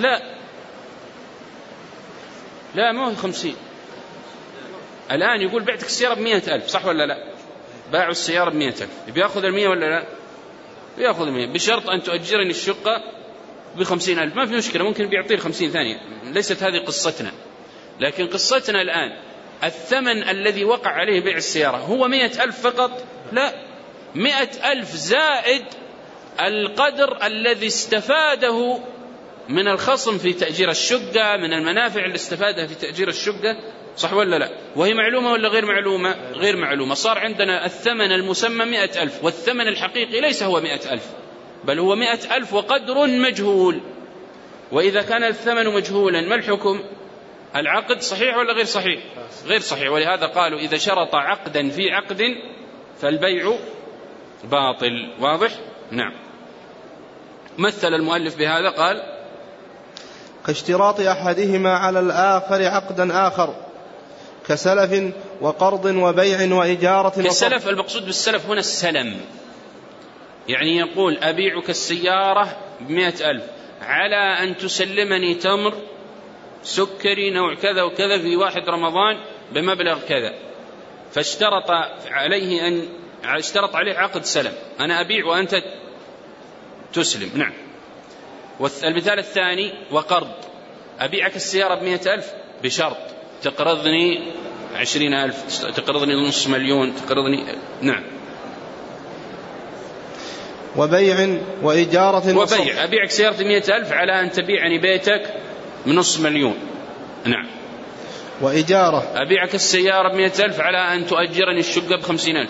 لا ما هو 50. الآن يقول بعتك السيارة ب100,000، صح ولا لا؟ باعوا السيارة ب100,000، بيأخذ 100 ولا لا؟ بيأخذ 100 بشرط أن تؤجرني الشقة ب50,000. ما في مشكلة، ممكن بيعطيه 50 ثانية، ليست هذه قصتنا. لكن قصتنا الآن الثمن الذي وقع عليه بيع السيارة هو 100,000 فقط؟ لا، 100,000 زائد القدر الذي استفاده من الخصم في تأجير الشقة، من المنافع اللي استفادها في تأجير الشقة، صح ولا لا؟ وهي معلومة ولا غير معلومة؟ غير معلومة. صار عندنا الثمن المسمى 100,000، والثمن الحقيقي ليس هو 100,000، بل هو 100,000 وقدر مجهول. وإذا كان الثمن مجهولا ما الحكم؟ العقد صحيح ولا غير صحيح؟ غير صحيح. ولهذا قالوا إذا شرط عقدا في عقد فالبيع باطل. واضح؟ نعم. مثل المؤلف بهذا قال كاشتراط أحدهما على الآخر عقدا آخر، كسلف وقرض وبيع وإجارة. كسلف، المقصود بالسلف هنا السلم، يعني يقول أبيعك السيارة ب100,000 على أن تسلمني تمر سكري نوع كذا وكذا في 1 رمضان بمبلغ كذا، فاشترط عليه عقد سلم، أنا أبيع وأنت تسلم. نعم. والمثال الثاني وقرض، أبيعك السيارة ب100,000 بشرط تقرضني 20,000، تقرضني نصف مليون، تقرضني. نعم. وبيع وإجارة. وبيع، أبيعك سيارة 100,000 على أن تبيعني بيتك بنصف مليون. نعم. وإجارة، أبيعك السيارة ب100,000 على أن تؤجرني الشقة ب50,000.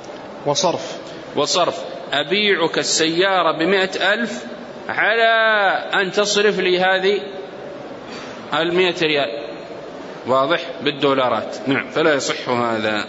وصرف، أبيعك السيارة ب100,000 على أن تصرف لي هذه 100 ريال، واضح، بالدولارات. نعم. فلا يصح هذا.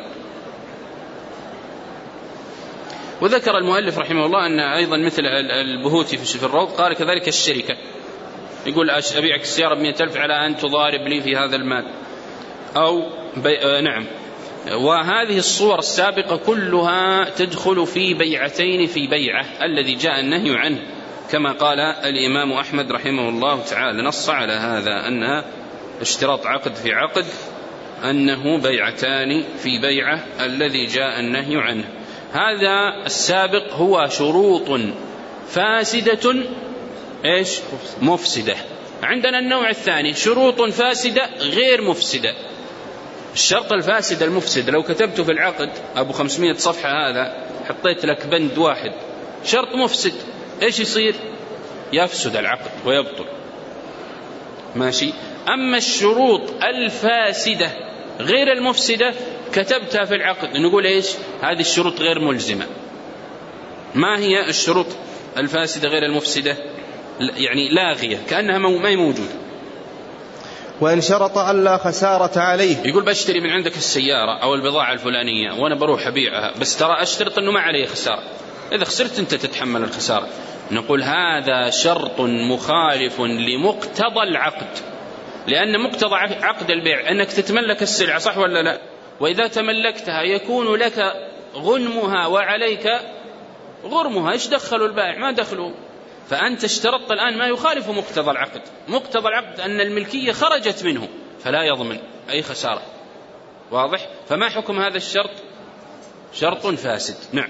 وذكر المؤلف رحمه الله أن أيضا مثل البهوتي في الروض قال كذلك الشركة، يقول أبيعك السيارة ب100,000 على أن تضارب لي في هذا المال، أو نعم. وهذه الصور السابقة كلها تدخل في بيعتين في بيعة الذي جاء النهي عنه، كما قال الإمام أحمد رحمه الله تعالى، نص على هذا أن اشتراط عقد في عقد أنه بيعتان في بيعة الذي جاء النهي عنه. هذا السابق هو شروط فاسدة إيش؟ مفسدة. عندنا النوع الثاني شروط فاسدة غير مفسدة. الشرط الفاسد المفسد لو كتبته في العقد أبو 500 صفحة هذا، حطيت لك بند واحد شرط مفسد، إيش يصير؟ يفسد العقد ويبطل. ماشي. أما الشروط الفاسدة غير المفسدة كتبتها في العقد، نقول إيش؟ هذه الشروط غير ملزمة. ما هي الشروط الفاسدة غير المفسدة؟ يعني لاغية، كأنها ما هي موجودة. وإن شرط ألا خسارة عليه، يقول بشتري من عندك السيارة أو البضاعة الفلانية وأنا بروح أبيعها، بس ترى أشترط أنه ما عليه خسارة، إذا خسرت أنت تتحمل الخسارة. نقول هذا شرط مخالف لمقتضى العقد، لأن مقتضى عقد البيع أنك تتملك السلعة، صح ولا لا؟ وإذا تملكتها يكون لك غنمها وعليك غرمها، إيش دخلوا البائع؟ ما دخلوا. فأنت اشترطت الآن ما يخالف مقتضى العقد. مقتضى العقد أن الملكية خرجت منه فلا يضمن أي خسارة. واضح؟ فما حكم هذا الشرط؟ شرط فاسد. نعم.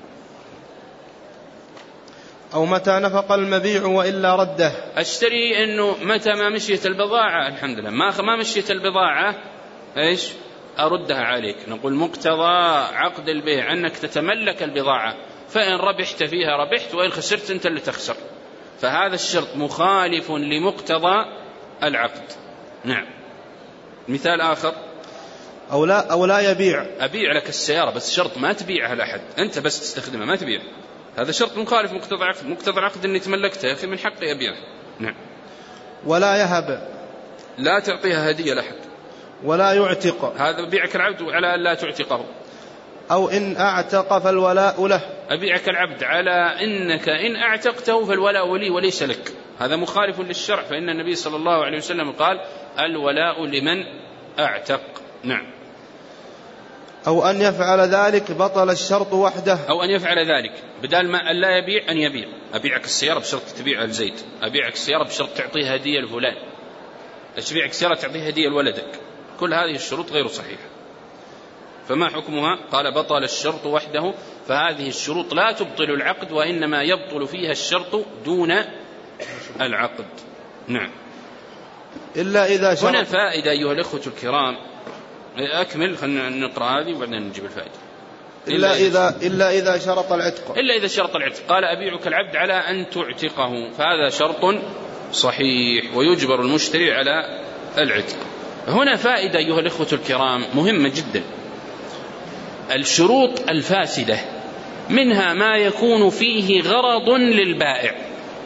أو متى نفق المبيع وإلا رده. أشتري أنه متى ما مشيت البضاعة الحمد لله، ما مشيت البضاعة إيش؟ أردها عليك. نقول مقتضى عقد البيع أنك تتملك البضاعة، فإن ربحت فيها ربحت وإن خسرت أنت اللي تخسر. فهذا الشرط مخالف لمقتضى العقد. نعم. مثال آخر: أو لا يبيع. أبيع لك السيارة بس شرط ما تبيعها لأحد، أنت بس تستخدمها ما تبيع. هذا شرط مخالف مقتضى العقد. مقتضى العقد أني تملكتها يا أخي من حقي أبيعها. نعم. ولا يهب. لا تعطيها هدية لأحد. ولا يعتق. هذا بيعك العبد على أن لا تعتقه. أو إن أعتق فالولاء له. أبيعك العبد على أنك إن أعتقته فالولاء لي وليس لك. هذا مخالف للشرع، فإن النبي صلى الله عليه وسلم قال: الولاء لمن أعتق. نعم. أو أن يفعل ذلك بطل الشرط وحده. أو أن يفعل ذلك بدال ما أن لا يبيع أن يبيع. أبيعك السيارة بشرط تبيعها لزيد، أبيعك السيارة بشرط تعطيها هدية لفلان، أبيعك السيارة تعطيها هدية لولدك. كل هذه الشروط غير صحيحة. فما حكمها؟ قال: بطل الشرط وحده. فهذه الشروط لا تبطل العقد، وإنما يبطل فيها الشرط دون العقد. نعم. إلا إذا شرط. هنا فائدة أيها الأخوة الكرام. أكمل، خلنا نقرأ هذه وبعدين نجيب الفائدة. إلا إذا شرط العتق. إلا إذا شرط العتق. قال: أبيعك العبد على أن تعتقه. فهذا شرط صحيح ويجبر المشتري على العتق. هنا فائدة أيها الأخوة الكرام مهمة جدا. الشروط الفاسدة منها ما يكون فيه غرض للبائع.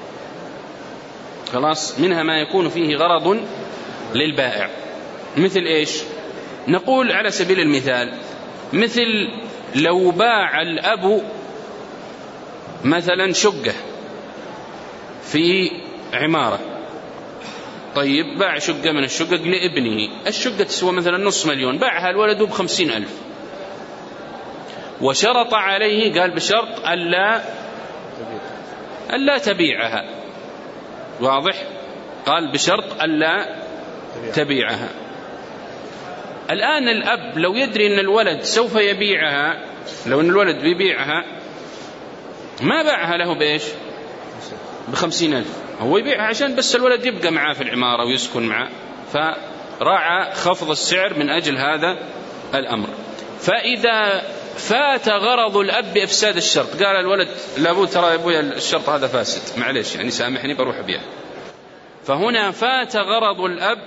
خلاص، منها ما يكون فيه غرض للبائع. مثل إيش؟ نقول على سبيل المثال، مثل لو باع الأب مثلا شقة في عمارة. طيب، باع شقة من الشقق لابنه، الشقة تسوى مثلا $500,000، باعها الولد ب50,000، وشرط عليه، قال بشرط ألا تبيعها. واضح؟ قال بشرط ألا تبيعها. الآن الأب لو يدري أن الولد سوف يبيعها، لو أن الولد بيبيعها، ما باعها له بإيش؟ ب50,000. هو يبيعها عشان بس الولد يبقى معاه في العمارة ويسكن معاه، فراعى خفض السعر من أجل هذا الأمر. فإذا فات غرض الأب بإفساد الشرط، قال الولد: لابد ترى يا أبويا الشرط هذا فاسد، معليش يعني سامحني بروح أبيعه. فهنا فات غرض الأب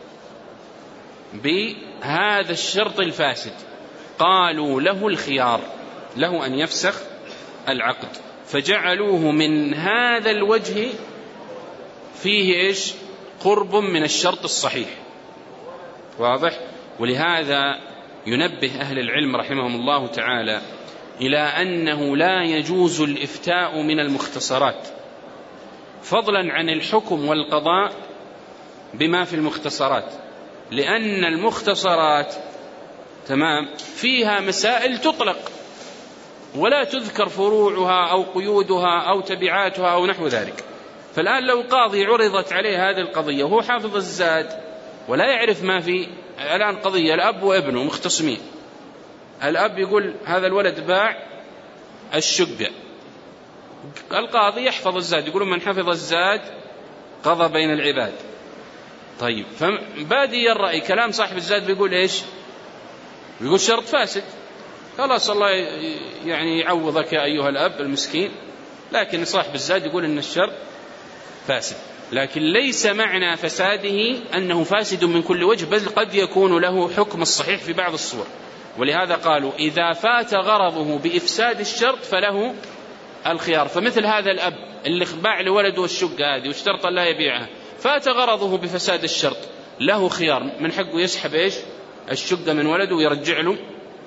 بهذا الشرط الفاسد، قالوا له الخيار، له أن يفسخ العقد، فجعلوه من هذا الوجه فيه إيش؟ قرب من الشرط الصحيح. واضح؟ ولهذا ينبه أهل العلم رحمهم الله تعالى إلى أنه لا يجوز الإفتاء من المختصرات، فضلا عن الحكم والقضاء بما في المختصرات، لأن المختصرات تمام فيها مسائل تطلق ولا تذكر فروعها أو قيودها أو تبعاتها أو نحو ذلك. فالآن لو قاضي عرضت عليه هذه القضية وهو حافظ الزاد ولا يعرف ما في، الآن قضية الأب وابنه مختصمين، الأب يقول هذا الولد باع الشقة، القاضي يحفظ الزاد، يقولون من حفظ الزاد قضى بين العباد. طيب، فبادي الرأي كلام صاحب الزاد بيقول إيش؟ بيقول شرط فاسد. خلاص الله يعني يعوضك يا أيها الأب المسكين، لكن صاحب الزاد يقول إن الشرط فاسد. لكن ليس معنى فساده أنه فاسد من كل وجه، بل قد يكون له حكم الصحيح في بعض الصور. ولهذا قالوا إذا فات غرضه بإفساد الشرط فله الخيار. فمثل هذا الأب اللي باع لولده الشقة هذه واشترط لا يبيعها، فات غرضه بفساد الشرط، له خيار، من حقه يسحب إيش؟ الشقة من ولده ويرجع له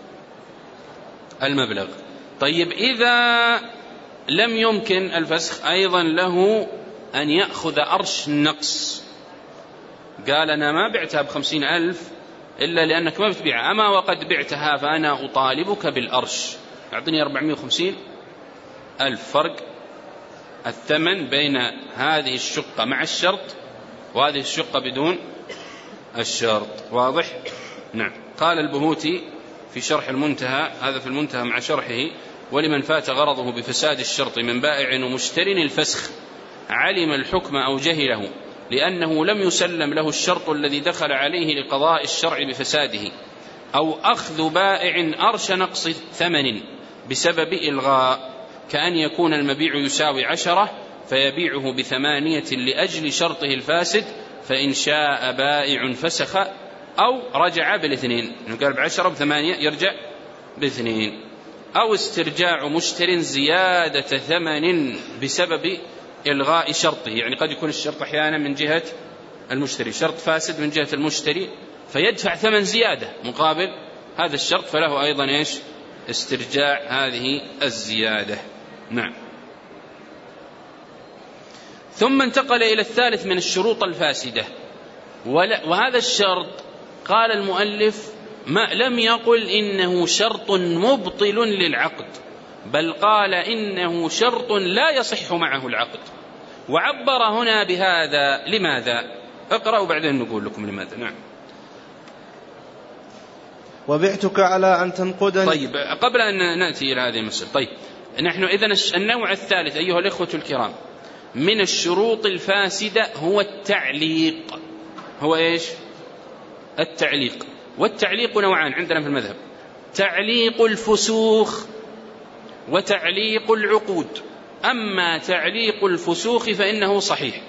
المبلغ. طيب، إذا لم يمكن الفسخ أيضا له أن يأخذ أرش النقص. قال أنا ما بعتها ب50,000 إلا لأنك ما بتبيعها، أما وقد بعتها فأنا أطالبك بالأرش، أعطني 450 ألف. فرق الثمن بين هذه الشقة مع الشرط وهذه الشقة بدون الشرط. واضح؟ نعم. قال البهوتي في شرح المنتهى، هذا في المنتهى مع شرحه: ولمن فات غرضه بفساد الشرط من بائع ومشتر الفسخ علم الحكم أو جهله، لأنه لم يسلم له الشرط الذي دخل عليه لقضاء الشرع بفساده، أو أخذ بائع أرش نقص ثمن بسبب إلغاء، كأن يكون المبيع يساوي 10 فيبيعه ب8 لأجل شرطه الفاسد، فإن شاء بائع فسخ أو رجع بالاثنين، قال ب10 ب8 يرجع ب2، أو استرجاع مشتر زيادة ثمن بسبب إلغاء شرطه. يعني قد يكون الشرط أحيانا من جهة المشتري، شرط فاسد من جهة المشتري فيدفع ثمن زيادة مقابل هذا الشرط، فله أيضا إيش؟ استرجاع هذه الزيادة. نعم. ثم انتقل إلى الثالث من الشروط الفاسدة، وهذا الشرط قال المؤلف ما لم يقل إنه شرط مبطل للعقد، بل قال إنه شرط لا يصح معه العقد، وعبر هنا بهذا. لماذا؟ اقرأوا وبعدين نقول لكم لماذا. نعم. وبعتك على أن تنقدني. طيب، قبل أن نأتي إلى هذه المسألة، طيب نحن إذن النوع الثالث أيها الإخوة الكرام من الشروط الفاسدة هو التعليق. هو إيش؟ التعليق. والتعليق نوعان عندنا في المذهب: تعليق الفسوخ وتعليق العقود. أما تعليق الفسوخ فإنه صحيح،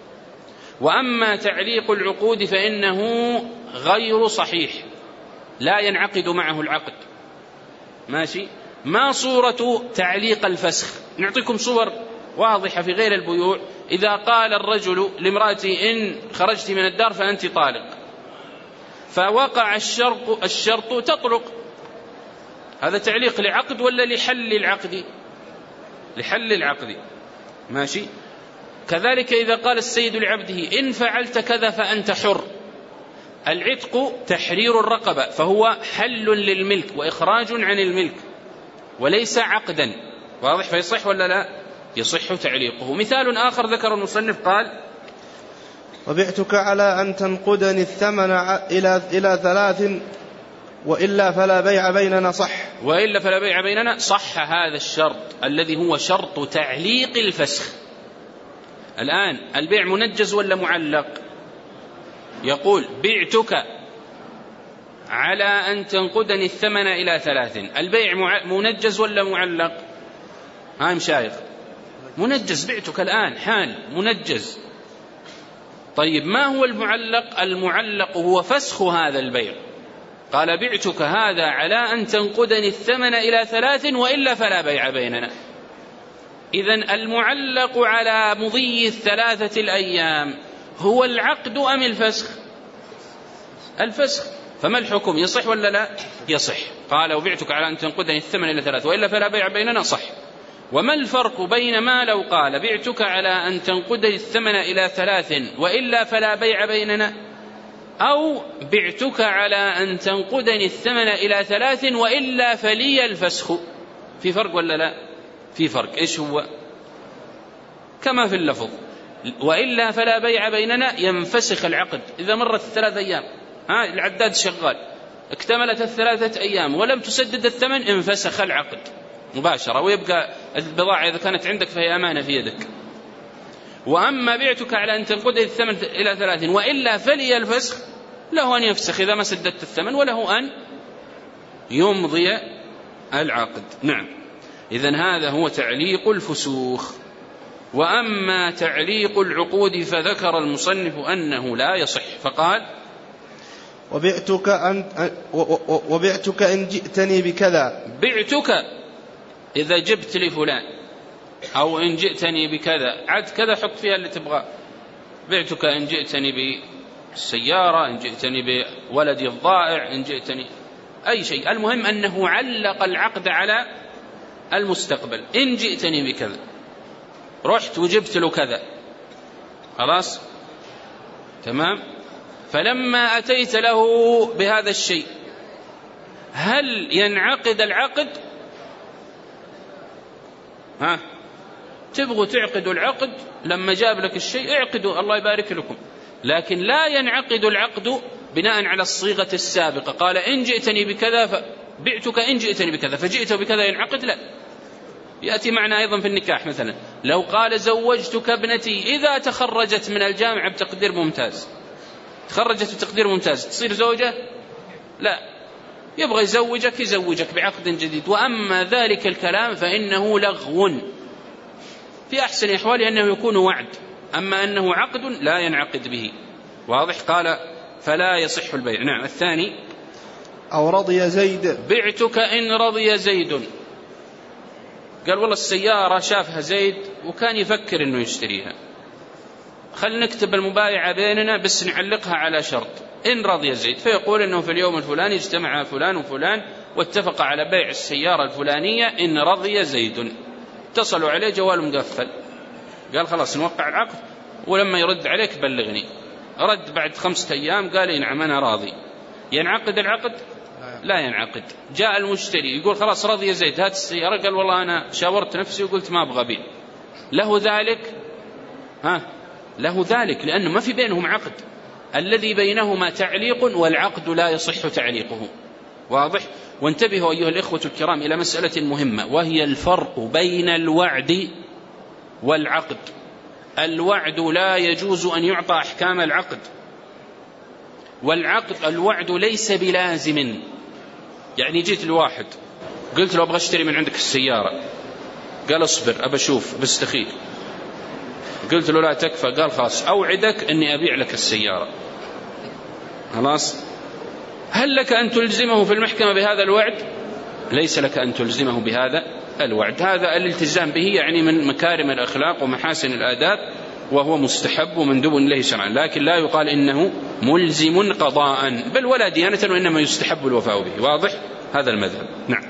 وأما تعليق العقود فإنه غير صحيح، لا ينعقد معه العقد. ماشي؟ ما صورة تعليق الفسخ؟ نعطيكم صور واضحة في غير البيوع. إذا قال الرجل لامرأتي: إن خرجت من الدار فأنت طالق، فوقع الشرط تطلق، هذا تعليق لعقد ولا لحل العقد؟ لحل العقد. ماشي؟ كذلك إذا قال السيد لعبده: إن فعلت كذا فأنت حر، العتق تحرير الرقبة، فهو حل للملك وإخراج عن الملك وليس عقدا. واضح؟ فيصح ولا لا؟ يصح تعليقه. مثال آخر ذكر المصنف قال: وبعتك على أن تنقدني الثمن إلى 3 وإلا فلا بيع بيننا. صح. وإلا فلا بيع بيننا. صح هذا الشرط الذي هو شرط تعليق الفسخ. الآن البيع منجز ولا معلق؟ يقول: بعتك على أن تنقدني الثمن إلى 3. البيع منجز ولا معلق؟ ها مشايخ؟ منجز. بعتك الآن حال منجز. طيب ما هو المعلق؟ المعلق هو فسخ هذا البيع. قال: بعتك هذا على أن تنقدني الثمن إلى 3 وإلا فلا بيع بيننا. إذن المعلق على مضي 3 الأيام هو العقد أم الفسخ؟ الفسخ. فما الحكم؟ يصح ولا لا؟ يصح. قال: وبعتك على أن تنقدني الثمن إلى 3 وإلا فلا بيع بيننا. صح. وما الفرق بين ما لو قال: بعتك على أن تنقدني الثمن إلى 3 وإلا فلا بيع بيننا، أو بعتك على أن تنقدني الثمن إلى 3 وإلا فلي الفسخ؟ في فرق ولا لا؟ في فرق. إيش هو؟ كما في اللفظ: وإلا فلا بيع بيننا ينفسخ العقد إذا مرت 3 أيام. العداد شغال، اكتملت 3 أيام ولم تسدد الثمن، انفسخ العقد مباشرة، ويبقى البضاعة إذا كانت عندك فهي أمانة في يدك. وأما بعتك على أن تنقدني الثمن إلى 3 وإلا فلي الفسخ، له أن يفسخ إذا ما سددت الثمن، وله أن يمضي العقد. نعم. إذن هذا هو تعليق الفسوخ. وأما تعليق العقود فذكر المصنف أنه لا يصح، فقال: وبعتك إن جئتني بكذا. بعتك إذا جبت لفلان، أو إن جئتني بكذا، عد كذا حط فيها اللي تبغى. بعتك إن جئتني بالسيارة، إن جئتني بولدي الضائع، إن جئتني أي شيء، المهم أنه علق العقد على المستقبل. إن جئتني بكذا، رحت وجبت له كذا، خلاص تمام. فلما أتيت له بهذا الشيء هل ينعقد العقد تبغوا تعقدوا العقد لما جاب لك الشيء اعقدوا الله يبارك لكم، لكن لا ينعقد العقد بناء على الصيغة السابقة. قال إن جئتني بكذا فبعتك، إن جئتني بكذا فجئت بكذا ينعقد، لا. يأتي معنا أيضا في النكاح مثلا لو قال زوجتك ابنتي إذا تخرجت من الجامعة بتقدير ممتاز، تخرجت بتقدير ممتاز تصير زوجة؟ لا، يبغى يزوجك بعقد جديد. وأما ذلك الكلام فإنه لغو، في أحسن أحواله أنه يكون وعد، أما أنه عقد لا ينعقد به. واضح؟ قال فلا يصح البيع. نعم. الثاني أو رضي زيد، بعتك إن رضي زيد. قال والله السيارة شافها زيد وكان يفكر أنه يشتريها، خل نكتب المبايعة بيننا بس نعلقها على شرط إن رضي زيد، فيقول أنه في اليوم الفلاني اجتمع فلان وفلان واتفق على بيع السيارة الفلانية إن رضي زيد. اتصلوا عليه جوال مقفل، قال خلاص نوقع العقد ولما يرد عليك بلغني. رد بعد 5 أيام قال نعم أنا راضي. ينعقد العقد؟ لا ينعقد. جاء المشتري يقول خلاص رضي زيد هات السيارة، قال والله أنا شاورت نفسي وقلت ما أبغى بيع، له ذلك؟ له ذلك، لأنه ما في بينهم عقد، الذي بينهما تعليق والعقد لا يصح تعليقه. واضح؟ وانتبهوا أيها الإخوة الكرام إلى مسألة مهمة، وهي الفرق بين الوعد والعقد. الوعد لا يجوز أن يعطى أحكام العقد، والعقد الوعد ليس بلازم. يعني جيت لواحد قلت له أبغى أشتري من عندك السيارة، قال أصبر أبى أشوف بستخيل. قلت له لا تكفى، قال خلاص أوعدك أني أبيع لك السيارة. خلاص، هل لك أن تلزمه في المحكمة بهذا الوعد؟ ليس لك أن تلزمه بهذا الوعد. هذا الالتزام به يعني من مكارم الأخلاق ومحاسن الآداب، وهو مستحب ومندوب إليه شرعا، لكن لا يقال إنه ملزم قضاء بل ولا ديانة، وإنما يستحب الوفاء به. واضح؟ هذا المذهب. نعم.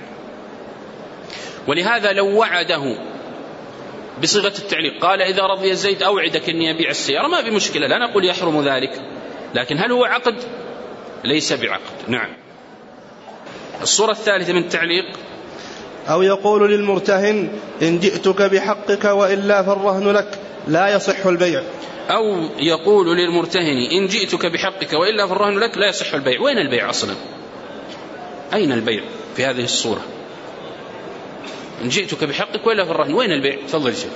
ولهذا لو وعده بصيغة التعليق قال إذا رضي زيد أوعدك أني أبيع السيارة، ما في مشكلة، لا نقول يحرم ذلك، لكن هل هو عقد؟ ليس بعقد. نعم. الصورة الثالثة من التعليق أو يقول للمرتهن إن جئتك بحقك وإلا فالرهن لك، لا يصح البيع. أو يقول للمرتهن إن جئتك بحقك وإلا فالرهن لك، لا يصح البيع. وين البيع أصلا؟ أين البيع في هذه الصورة؟ إن جئتك بحقك وإلا فالرهن، وين البيع؟ تفضل شيخ.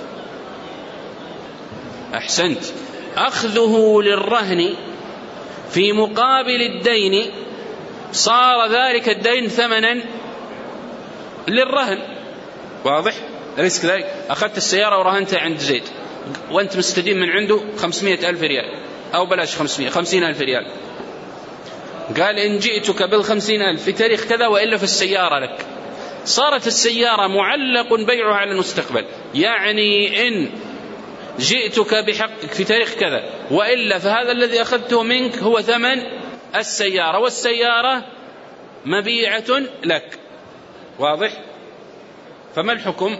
أحسنت. أخذه للرهن في مقابل الدين صار ذلك الدين ثمنا للرهن. واضح؟ أليس كذلك؟ أخذت السيارة ورهنتها عند زيد وأنت مستدين من عنده 500,000 ريال، أو بلاش 50,000 ريال. قال إن جئتك بال50,000 في تاريخ كذا وإلا في السيارة لك. صارت السيارة معلق بيعها على المستقبل، يعني إن جئتك بحقك في تاريخ كذا وإلا فهذا الذي أخذته منك هو ثمن السيارة، والسيارة مبيعة لك. واضح؟ فما الحكم؟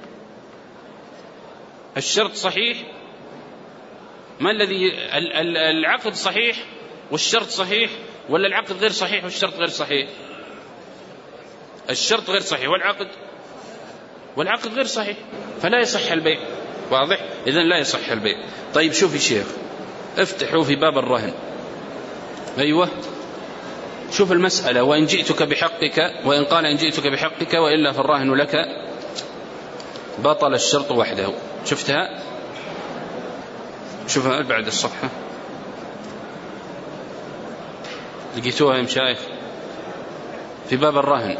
الشرط صحيح؟ ما الذي العقد صحيح والشرط صحيح، ولا العقد غير صحيح والشرط غير صحيح؟ الشرط غير صحيح والعقد غير صحيح، فلا يصح البيع. واضح؟ إذن لا يصح البيع. طيب شوف يا شيخ، افتحوا في باب الرهن. أيوة، شوف المسألة. وإن جئتك بحقك، وإن قال إن جئتك بحقك وإلا فالرهن لك، بطل الشرط وحده. شفتها؟ شوفها بعد الصفحة، لقيتوها يا مشايخ في باب الرهن.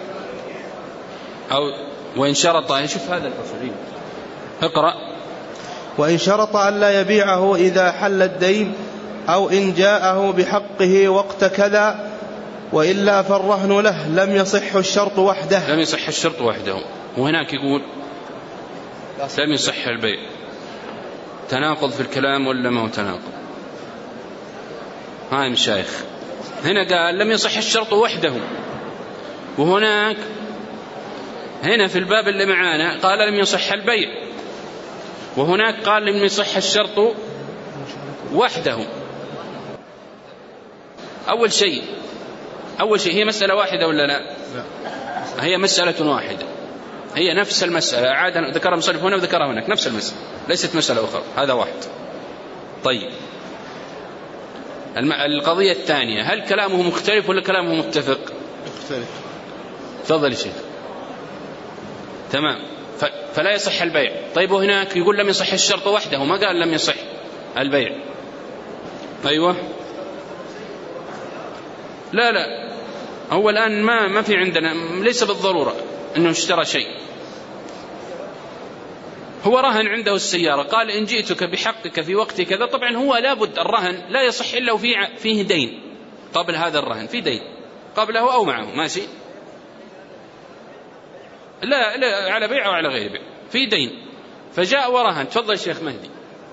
أو وإن شرط، شوف هذا الفصل، اقرأ. وإن شرط أن لا يبيعه إذا حل الدين أو إن جاءه بحقه وقت كذا وإلا فالرهن له، لم يصح الشرط وحده. لم يصح الشرط وحده. وهناك يقول لم يصح البيع. تناقض في الكلام ولا ما هو تناقض؟ هاي مشايخ، هنا قال لم يصح الشرط وحده، وهناك هنا في الباب اللي معانا قال لم يصح البيع، وهناك قال لم يصح الشرط وحده. أول شيء هي مسألة واحدة ولا لا؟ هي مسألة واحدة. هي نفس المسألة، عاد ذكرها المصنف هنا وذكرها هناك، نفس المسألة، ليست مسألة أخرى. هذا واحد. طيب القضية الثانية، هل كلامه مختلف ولا كلامه متفق؟ مختلف. تفضل يا شيخ. تمام. فلا يصح البيع. طيب وهناك يقول لم يصح الشرط وحده، ما قال لم يصح البيع. أيوة. لا هو الآن ما في عندنا، ليس بالضرورة أنه اشترى شيء، هو رهن عنده السيارة، قال إن جئتك بحقك في وقت كذا. طبعا هو لابد الرهن لا يصح إلا فيه دين قبل هذا الرهن، في دين قبله أو معه، ماشي، لا على بيع أو على غير بيع، في دين، فجاء ورهن. تفضل شيخ مهدي.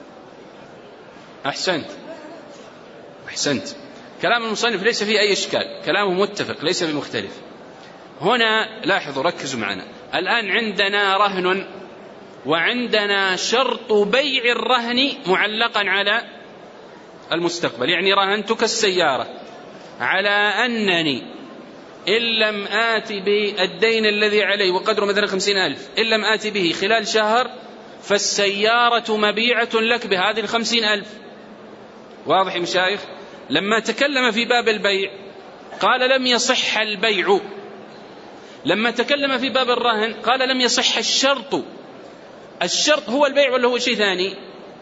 أحسنت. كلام المصنف ليس فيه أي إشكال، كلامه متفق ليس بمختلف. هنا لاحظوا، ركزوا معنا، الآن عندنا رهن وعندنا شرط بيع الرهن معلقا على المستقبل. يعني رهنتك السيارة على أنني إن لم آتي بالدين الذي علي وقدره مثلا 50,000، إن لم آتي به خلال شهر فالسيارة مبيعة لك بهذه 50,000. واضح يا مشايخ؟ لما تكلم في باب البيع قال لم يصح البيع، لما تكلم في باب الرهن قال لم يصح الشرط. الشرط هو البيع ولا هو شيء ثاني؟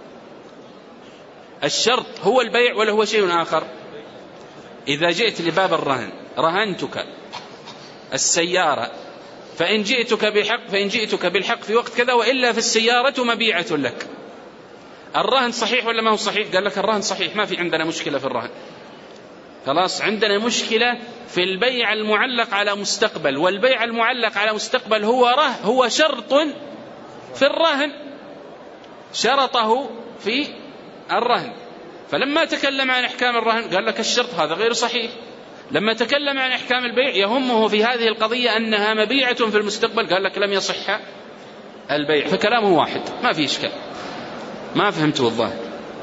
الشرط هو البيع ولا هو شيء آخر؟ إذا جئت لباب الرهن، رهنتك السيارة فإن جئتك بالحق في وقت كذا وإلا فالسيارة مبيعة لك. الرهن صحيح ولا ما هو صحيح؟ قال لك الرهن صحيح، ما في عندنا مشكلة في الرهن. خلاص، عندنا مشكلة في البيع المعلق على مستقبل، والبيع المعلق على مستقبل هو شرط في الرهن، شرطه في الرهن. فلما تكلم عن أحكام الرهن قال لك الشرط هذا غير صحيح. لما تكلم عن أحكام البيع يهمه في هذه القضية أنها مبيعة في المستقبل، قال لك لم يصح البيع. فكلامه واحد، ما في إشكال. ما فهمتوا الظاهر،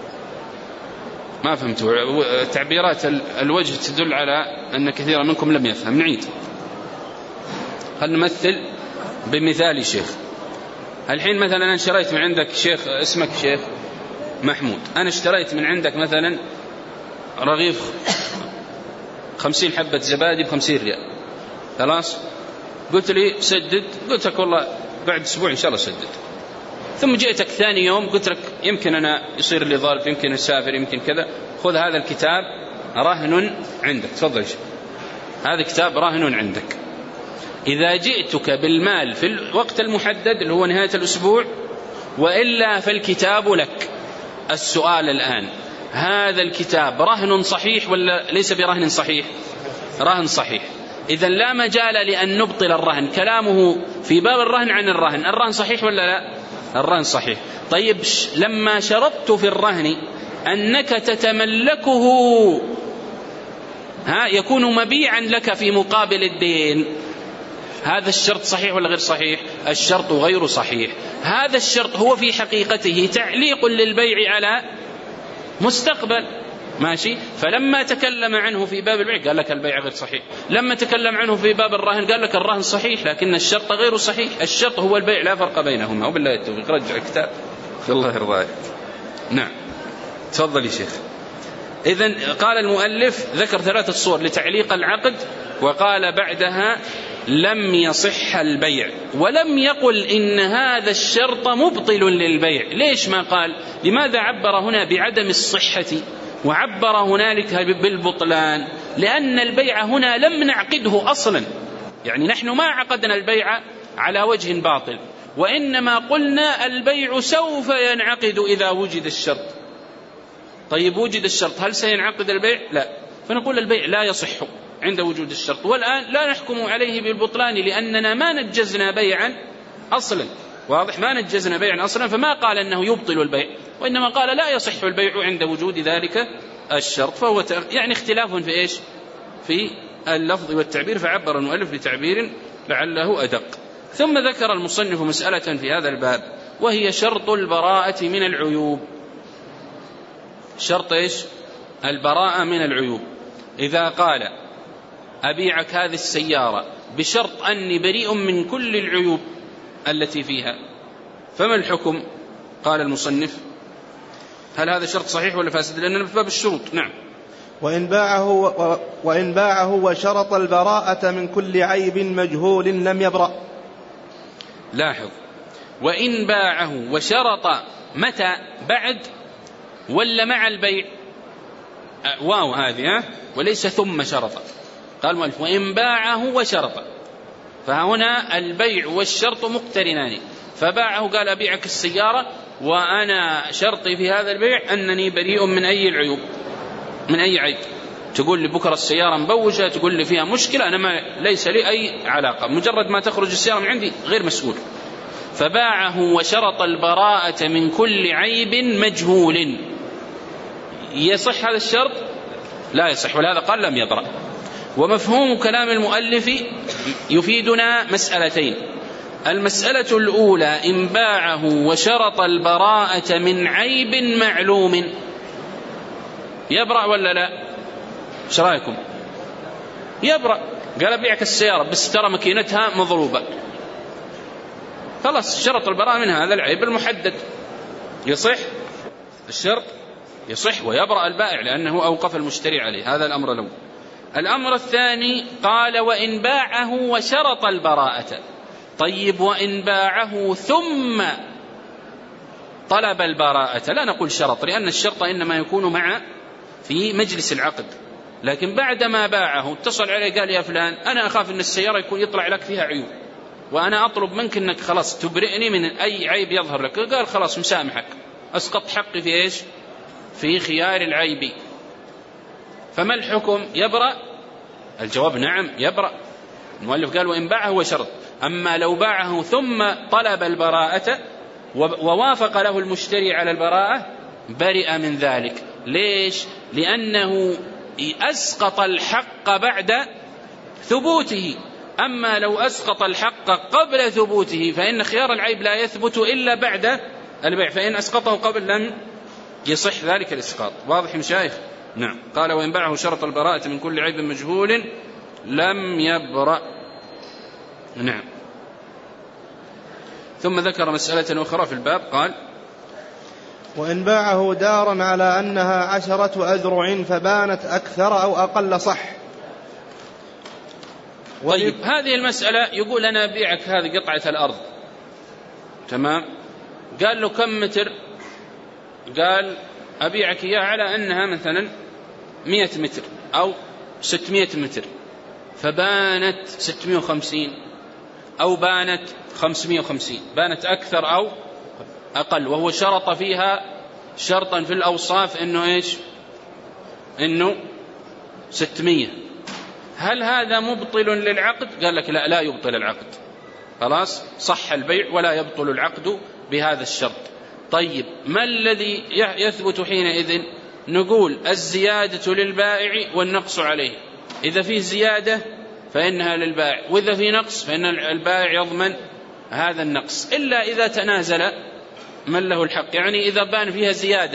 ما فهمتوا تعبيرات الوجه تدل على أن كثيرا منكم لم يفهم. نعيد، خلنا نمثل بمثال شيخ. الحين مثلا أنا اشتريت من عندك شيخ، اسمك شيخ محمود، أنا اشتريت من عندك مثلا رغيف 50 حبة زبادي ب50 ريال. خلاص، قلت لي سدد، قلت لك والله بعد أسبوع إن شاء الله سدد. ثم جئتك ثاني يوم قلت لك يمكن أنا يصير لي ظرف، يمكن أسافر، يمكن كذا، خذ هذا الكتاب رهن عندك، تفضل شيء، هذا كتاب رهن عندك. إذا جئتك بالمال في الوقت المحدد اللي هو نهاية الأسبوع وإلا فالكتاب لك. السؤال الآن، هذا الكتاب رهن صحيح ولا ليس برهن صحيح؟ رهن صحيح. إذن لا مجال لأن نبطل الرهن. كلامه في باب الرهن عن الرهن، الرهن صحيح ولا لا؟ الرهن صحيح. طيب لما شرطت في الرهن أنك تتملكه يكون مبيعا لك في مقابل الدين، هذا الشرط صحيح ولا غير صحيح؟ الشرط غير صحيح. هذا الشرط هو في حقيقته تعليق للبيع على مستقبل، ماشي. فلما تكلم عنه في باب البيع قال لك البيع غير صحيح، لما تكلم عنه في باب الرهن قال لك الرهن صحيح لكن الشرط غير صحيح. الشرط هو البيع، لا فرق بينهما. وبالله التوفيق. رجع الكتاب في الله يرضى. نعم، تفضل يا شيخ. إذن قال المؤلف ذكر 3 صور لتعليق العقد، وقال بعدها لم يصح البيع، ولم يقل إن هذا الشرط مبطل للبيع. ليش ما قال؟ لماذا عبر هنا بعدم الصحة وعبر هنالك بالبطلان؟ لأن البيع هنا لم نعقده أصلا، يعني نحن ما عقدنا البيع على وجه باطل، وإنما قلنا البيع سوف ينعقد إذا وجد الشرط. طيب وجد الشرط، هل سينعقد البيع؟ لا. فنقول البيع لا يصح عند وجود الشرط، والآن لا نحكم عليه بالبطلان لأننا ما نجزنا بيعا أصلا. واضح؟ ما نجزنا بيعا أصلا، فما قال أنه يبطل البيع، وإنما قال لا يصح البيع عند وجود ذلك الشرط. فهو يعني اختلاف في إيش؟ في اللفظ والتعبير، فعبر المؤلف بتعبير لعله أدق. ثم ذكر المصنف مسألة في هذا الباب، وهي شرط البراءة من العيوب. شرط إيش؟ البراءة من العيوب. إذا قال أبيعك هذه السيارة بشرط أني بريء من كل العيوب، التي فيها. فما الحكم؟ قال المصنف: هل هذا شرط صحيح ولا فاسد؟ لأننا في باب الشروط. نعم. وإن باعه وشرط البراءة من كل عيب مجهول لم يبرأ. لاحظ: وإن باعه وشرط، متى؟ بعد ولا مع البيع؟ واو هذه، وليس ثم شرط. قال المؤلف: وإن باعه وشرط، فهنا البيع والشرط مقترنان. فباعه قال: أبيعك السيارة وأنا شرطي في هذا البيع أنني بريء من أي العيوب، من أي عيب. تقول لي بكرة السيارة مبوشة، تقول لي فيها مشكلة، أنا ليس لي أي علاقة، مجرد ما تخرج السيارة من عندي غير مسؤول. فباعه وشرط البراءة من كل عيب مجهول. يصح هذا الشرط؟ لا يصح، ولهذا قال: لم يبرأ. ومفهوم كلام المؤلف يفيدنا مسألتين. المسألة الأولى: إن باعه وشرط البراءة من عيب معلوم، يبرأ ولا لا؟ ايش رايكم؟ يبرأ. قال: أبيعك السيارة بس ترى ماكينتها مضروبة، خلاص شرط البراءة من هذا العيب المحدد، يصح الشرط، يصح ويبرأ البائع لأنه أوقف المشتري عليه. هذا الأمر الأول. الأمر الثاني: قال: وإن باعه وشرط البراءة. طيب، وإن باعه ثم طلب البراءة، لا نقول شرط، لأن الشرط إنما يكون في مجلس العقد. لكن بعدما باعه اتصل عليه قال: يا فلان، أنا أخاف أن السيارة يطلع لك فيها عيوب، وأنا أطلب منك أنك خلاص تبرئني من أي عيب يظهر لك. قال: خلاص مسامحك، أسقط حقي في إيش؟ في خيار العيب. فما الحكم؟ يبرأ؟ الجواب: نعم يبرأ. المؤلف قال: وإن باعه وشرط. أما لو باعه ثم طلب البراءة ووافق له المشتري على البراءة، برئ من ذلك. ليش؟ لأنه أسقط الحق بعد ثبوته. أما لو أسقط الحق قبل ثبوته فإن خيار العيب لا يثبت إلا بعد البيع، فإن أسقطه قبل لم يصح ذلك الإسقاط. واضح مشايخ؟ نعم. قال: وإن باعه شرط البراءة من كل عيب مجهول لم يبرأ. نعم. ثم ذكر مسألة أخرى في الباب، قال: وإن باعه دارا على أنها 10 أذرع فبانت أكثر أو أقل صح. طيب، هذه المسألة يقول: أنا أبيعك هذه قطعة الأرض، تمام؟ قال له: كم متر؟ قال: أبيعك إياها على أنها مثلا 100 متر أو 600 متر، فبانت 650 أو بانت 550، بانت أكثر أو أقل، وهو شرط فيها شرطا في الأوصاف إنه إيش؟ إنه 600. هل هذا مبطل للعقد؟ قال لك: لا، لا يبطل العقد، خلاص صح البيع ولا يبطل العقد بهذا الشرط. طيب، ما الذي يثبت حينئذ؟ نقول: الزيادة للبائع والنقص عليه. إذا فيه زيادة فإنها للبائع، وإذا فيه نقص فإن البائع يضمن هذا النقص، إلا إذا تنازل من له الحق. يعني إذا بان فيها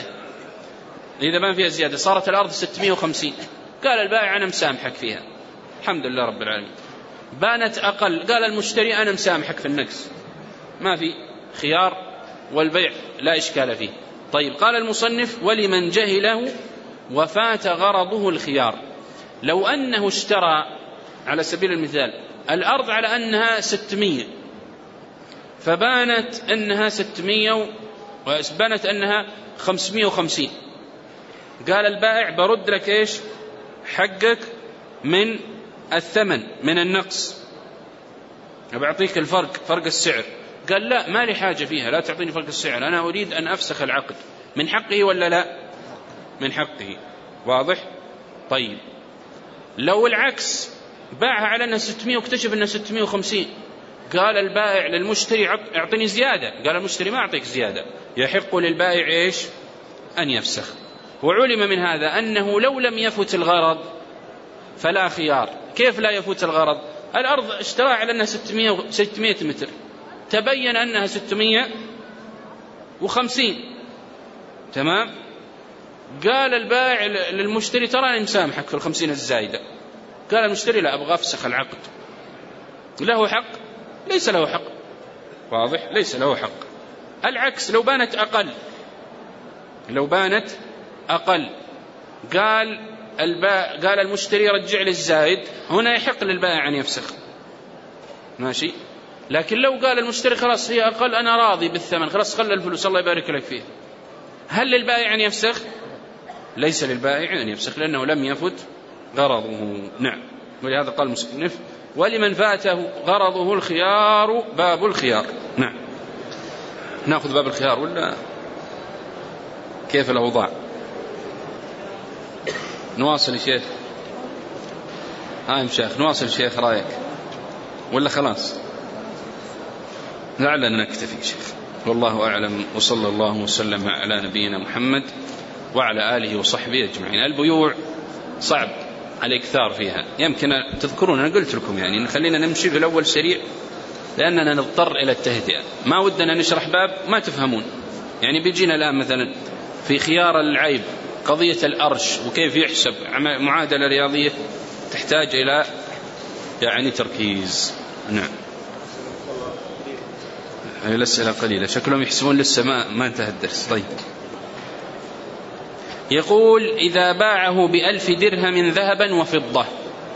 زيادة صارت الأرض 650، قال البائع: أنا مسامحك فيها، الحمد لله رب العالمين. بانت أقل، قال المشتري: أنا مسامحك في النقص، ما في خيار، والبيع لا إشكال فيه. طيب، قال المصنف: ولمن جهله وفات غرضه الخيار. لو أنه اشترى على سبيل المثال الأرض على أنها 600، فبانت أنها 600 وبانت أنها 550، قال البائع: برد لك إيش؟ حقك من الثمن، من النقص، أبعطيك فرق السعر. قال: لا، ما لي حاجة فيها، لا تعطيني فرق السعر، أنا أريد أن أفسخ العقد. من حقه ولا لا؟ من حقه. واضح؟ طيب، لو العكس، باعها على أنها 600 واكتشف أنها 650، قال البائع للمشتري: أعطني زيادة. قال المشتري: ما أعطيك زيادة، يحق للبائع إيش؟ أن يفسخ. وعلم من هذا أنه لو لم يفت الغرض فلا خيار. كيف لا يفوت الغرض؟ الأرض اشتراها على أنها 600 متر، تبين أنها 650، تمام؟ قال البائع للمشتري: ترى أنا مسامحك في 50 الزايدة. قال المشتري: لا، أبغى أفسخ العقد. له حق؟ ليس له حق. واضح؟ ليس له حق. العكس لو بانت أقل قال المشتري رجع لي الزايد، هنا يحق للبائع أن يفسخ، ماشي. لكن لو قال المشتري خلاص هي أقل أنا راضي بالثمن، خلاص خلى الفلوس الله يبارك لك فيه، هل للبائع أن يفسخ؟ ليس للبائع أن يفسخ، لأنه لم يفت غرضه. نعم. ولهذا قال المصنف ولمن فاته غرضه الخيار باب الخيار. نعم. نأخذ باب الخيار ولا كيف الأوضاع؟ نواصل يا شيخ. شيخ نواصل شيخ، رأيك ولا خلاص؟ لعلنا نكتفي شيخ، والله أعلم. وصلى الله وسلم على نبينا محمد وعلى آله وصحبه أجمعين. البيوع صعب على إكثار فيها، يمكن تذكرون أنا قلت لكم يعني نخلينا نمشي في الأول سريع لأننا نضطر إلى التهدئة، ما ودنا نشرح باب ما تفهمون. يعني بيجينا الآن مثلا في خيار العيب قضية الأرش وكيف يحسب، معادلة رياضية تحتاج إلى يعني تركيز. نعم. الأسئلة قليلة شكلهم يحسبون لسه ما انتهى الدرس. طيب يقول إذا باعه ب1000 درهم ذهبا وفضة،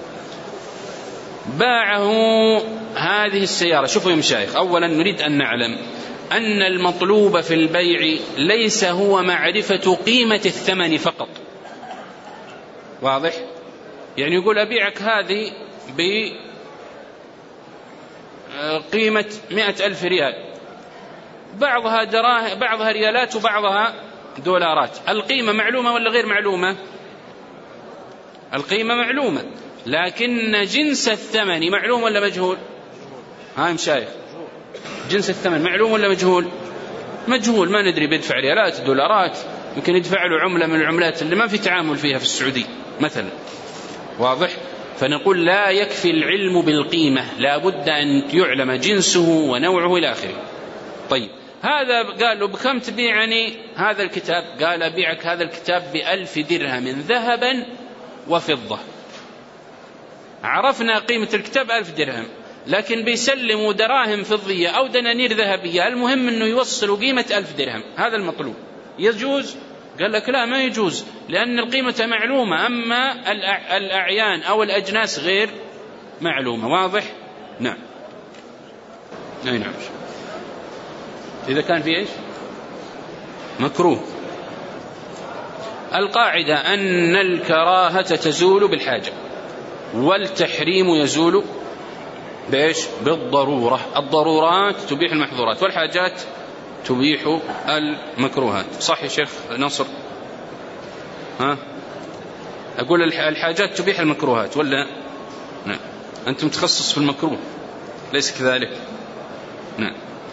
باعه هذه السيارة. شوفوا يا مشايخ، أولا نريد أن نعلم أن المطلوب في البيع ليس هو معرفة قيمة الثمن فقط، واضح؟ يعني يقول أبيعك هذه بقيمة 100,000 ريال، بعضها دراهم بعضها ريالات وبعضها دولارات، القيمة معلومة ولا غير معلومة؟ القيمة معلومة، لكن جنس الثمن معلوم ولا مجهول؟ مشايخ جنس الثمن معلوم ولا مجهول؟ مجهول، ما ندري بيدفع ريالات دولارات، يمكن يدفع له عملة من العملات اللي ما في تعامل فيها في السعودية مثلا، واضح؟ فنقول لا يكفي العلم بالقيمة، لا بد أن يعلم جنسه ونوعه إلى آخره. طيب هذا قال له بكم تبيعني هذا الكتاب؟ قال أبيعك هذا الكتاب ب1000 درهم ذهبا وفضة. عرفنا قيمة الكتاب 1000 درهم، لكن بيسلموا دراهم فضية أو دنانير ذهبية، المهم أنه يوصلوا قيمة 1000 درهم، هذا المطلوب. يجوز؟ قال لك لا ما يجوز، لأن القيمة معلومة، أما الأعيان أو الأجناس غير معلومة. واضح؟ نعم. أي نعم. إذا كان في إيش؟ مكروه. القاعدة أن الكراهة تزول بالحاجة، والتحريم يزول بإيش؟ بالضرورة. الضرورات تبيح المحظورات، والحاجات تبيح المكروهات. صح يا شيخ نصر؟ أقول الحاجات تبيح المكروهات ولا؟ نعم. أنت متخصص في المكروه ليس كذلك؟ نعم.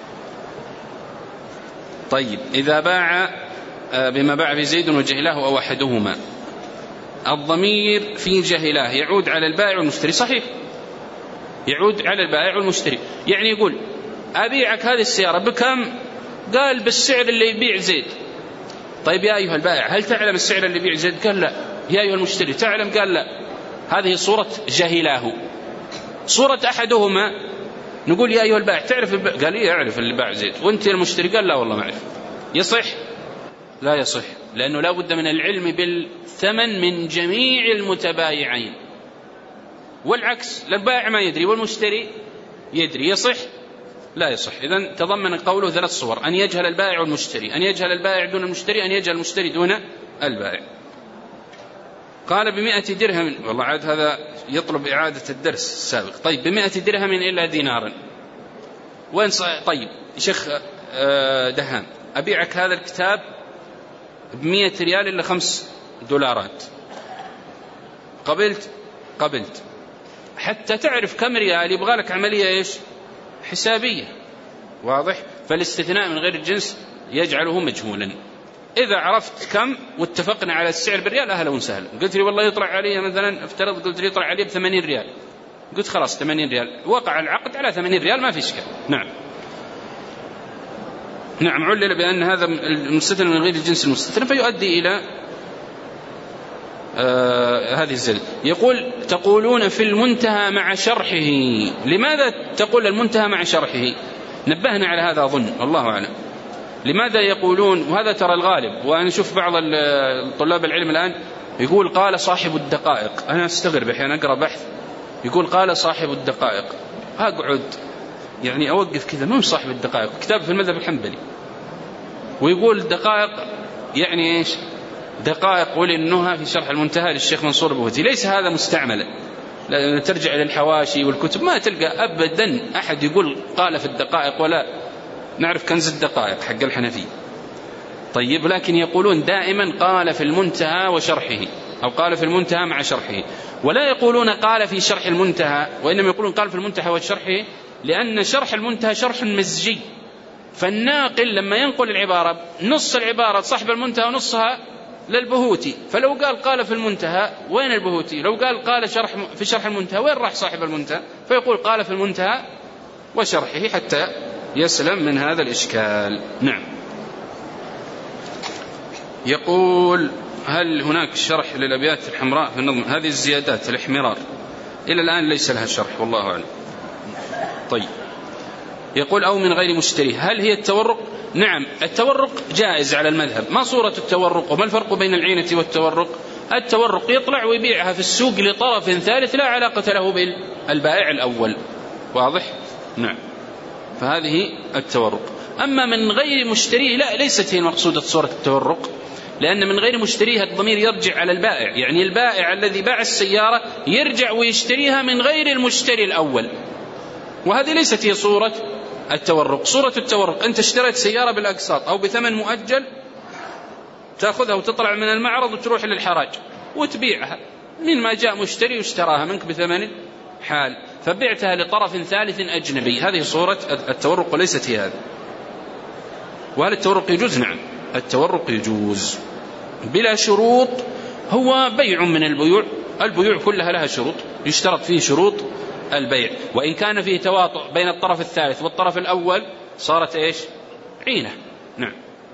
طيب إذا باع بما باع بزيد وجهله أو أحدهما، الضمير في جهله يعود على البائع والمشتري. صحيح، يعود على البائع والمشتري. يعني يقول أبيعك هذه السيارة بكم؟ قال بالسعر اللي يبيع زيد. طيب يا أيها البائع هل تعلم السعر اللي يبيع زيد؟ قال لا. يا أيها المشتري تعلم؟ قال لا. هذه صورة جهله. صورة أحدهما نقول يا أيها البائع تعرف؟ قال لي أعرف اللي باع زيد. وانت المشتري؟ قال لا والله ما أعرف. يصح؟ لا يصح، لأنه لا بد من العلم بالثمن من جميع المتبايعين، والعكس البائع ما يدري والمشتري يدري. يصح؟ لا يصح. إذن تضمن قوله 3 صور: أن يجهل البائع والمشتري، أن يجهل البائع دون المشتري، أن يجهل المشتري دون البائع. قال ب100 درهم، والله عاد هذا يطلب إعادة الدرس السابق. طيب ب100 درهم إلا دينارا. وين طيب شيخ دهان أبيعك هذا الكتاب ب100 ريال إلا 5 دولارات. قبلت حتى تعرف كم ريال يبغى لك عملية إيش؟ حسابية. واضح؟ فالاستثناء من غير الجنس يجعله مجهولا. إذا عرفت كم واتفقنا على السعر بالريال أهلا وسهلا. قلت لي والله يطلع علي مثلا، افترض قلت لي يطلع علي ب80 ريال، قلت خلاص 80 ريال، وقع العقد على 80 ريال ما في إشكال. نعم. نعم. علل بأن هذا المستثنى من غير الجنس المستثنى فيؤدي إلى هذه الزل. يقول تقولون في المنتهى مع شرحه. لماذا تقول المنتهى مع شرحه؟ نبهنا على هذا أظن، الله أعلم. لماذا يقولون، وهذا ترى الغالب، وأنا أشوف بعض طلاب العلم الآن يقول قال صاحب الدقائق. أنا أستغرب أحيانا أقرأ بحث يقول قال صاحب الدقائق، أقعد يعني أوقف كذا، ما هو صاحب الدقائق، كتاب في المذهب الحنبلي، ويقول دقائق يعني إيش؟ دقائق ولي النهى في شرح المنتهى للشيخ منصور البوهتي. ليس هذا مستعملا، لا ترجع إلى الحواشي والكتب ما تلقى أبدا أحد يقول قال في الدقائق، ولا نعرف كنز الدقائق حق الحنفي. طيب، لكن يقولون دائما قال في المنتهى وشرحه، أو قال في المنتهى مع شرحه، ولا يقولون قال في شرح المنتهى، وإنما يقولون قال في المنتهى وشرحه، لأن شرح المنتهى شرح مزجي، فالناقل لما ينقل العبارة نص العبارة صاحب المنتهى ونصها للبهوتي، فلو قال في المنتهى وين البهوتي؟ لو قال في شرح المنتهى وين راح صاحب المنتهى؟ فيقول قال في المنتهى وشرحه حتى يسلم من هذا الإشكال. نعم. يقول هل هناك شرح للأبيات الحمراء في النظم؟ هذه الزيادات الاحمرار إلى الآن ليس لها شرح والله أعلم. طيب، يقول أو من غير مشتري، هل هي التورق؟ نعم، التورق جائز على المذهب. ما صورة التورق وما الفرق بين العينة والتورق؟ التورق يطلع ويبيعها في السوق لطرف ثالث لا علاقة له بالبائع الأول، واضح؟ نعم، فهذه التورق. أما من غير مشتري لا، ليست هي مقصودة صورة التورق، لأن من غير مشتريها الضمير يرجع على البائع، يعني البائع الذي باع السيارة يرجع ويشتريها من غير المشتري الأول، وهذه ليست هي صورة التورق. صورة التورق أنت اشتريت سيارة بالأقساط أو بثمن مؤجل، تأخذها وتطلع من المعرض وتروح للحراج وتبيعها، من ما جاء مشتري واشتراها منك بثمن حال، فبعتها لطرف ثالث أجنبي، هذه صورة التورق وليست هي هذه. وهل التورق يجوز؟ نعم، التورق يجوز بلا شروط، هو بيع من البيوع، البيوع كلها لها شروط، يشترط فيه شروط البيع، وإن كان فيه تواطؤ بين الطرف الثالث والطرف الأول صارت إيش؟ عينة. نعم.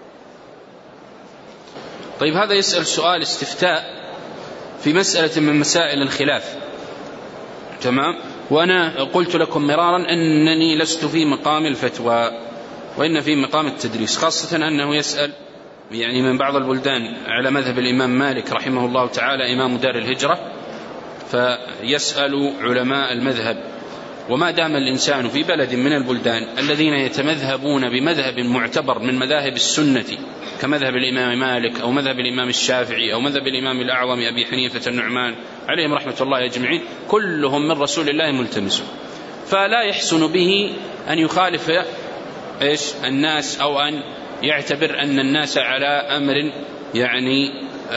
طيب، هذا يسأل سؤال استفتاء في مسألة من مسائل الخلاف، تمام، وأنا قلت لكم مرارا أنني لست في مقام الفتوى وإن في مقام التدريس، خاصة أنه يسأل يعني من بعض البلدان على مذهب الإمام مالك رحمه الله تعالى إمام دار الهجرة، فيسأل علماء المذهب. وما دام الإنسان في بلد من البلدان الذين يتمذهبون بمذهب معتبر من مذاهب السنة كمذهب الإمام مالك أو مذهب الإمام الشافعي أو مذهب الإمام الأعظم أبي حنيفة النعمان عليهم رحمة الله أجمعين، كلهم من رسول الله ملتمسون، فلا يحسن به أن يخالف الناس أو أن يعتبر أن الناس على أمر يعني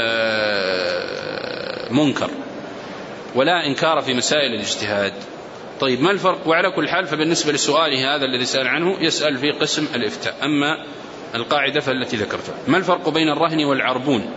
منكر، ولا إنكار في مسائل الاجتهاد. طيب، ما الفرق؟ وعلى كل حال فبالنسبة لسؤاله هذا الذي سأل عنه يسأل في قسم الإفتاء، أما القاعدة فالتي ذكرتها. ما الفرق بين الرهن والعربون؟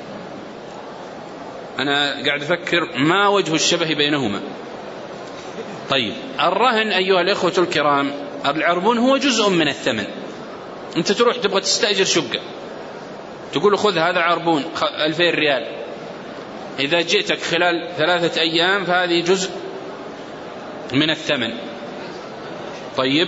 أنا قاعد أفكر ما وجه الشبه بينهما. طيب، الرهن أيها الإخوة الكرام، العربون هو جزء من الثمن. أنت تروح تبغى تستأجر شقة، تقول خذ هذا عربون 2000 ريال، إذا جئتك خلال 3 أيام فهذه جزء من الثمن، طيب،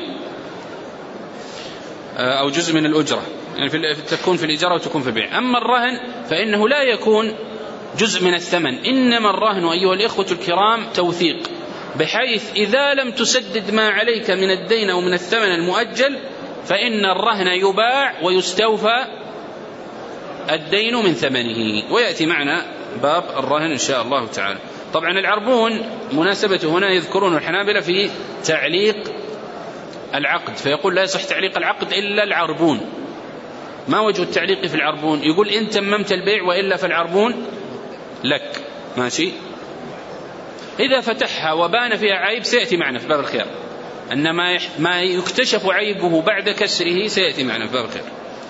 أو جزء من الأجرة، يعني تكون في الإجارة وتكون في البيع. أما الرهن فإنه لا يكون جزء من الثمن، إنما الرهن أيها الإخوة الكرام توثيق، بحيث إذا لم تسدد ما عليك من الدين أو من الثمن المؤجل فإن الرهن يباع ويستوفى الدين من ثمنه، ويأتي معنا باب الرهن إن شاء الله تعالى. طبعا العربون مناسبته هنا يذكرون الحنابلة في تعليق العقد، فيقول لا يصح تعليق العقد إلا العربون. ما وجه التعليق في العربون؟ يقول إن تممت البيع وإلا فالعربون لك، ماشي. إذا فتحها وبان فيها عيب سيأتي معنا في باب الخيار، أن ما يكتشف عيبه بعد كسره سيأتي معنا في باب الخيار.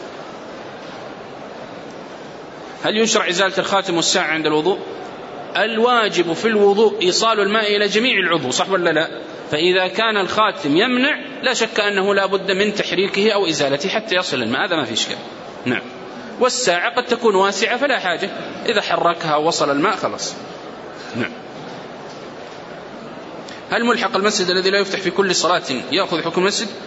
هل يشرع إزالة الخاتم والساعة عند الوضوء؟ الواجب في الوضوء إيصال الماء إلى جميع العضو، صح ولا لا؟ فإذا كان الخاتم يمنع لا شك أنه لا بد من تحريكه أو إزالته حتى يصل الماء، هذا ما في إشكال. نعم. والساعة قد تكون واسعة فلا حاجة، إذا حركها ووصل الماء خلاص. نعم. هل ملحق المسجد الذي لا يفتح في كل صلاة يأخذ حكم المسجد؟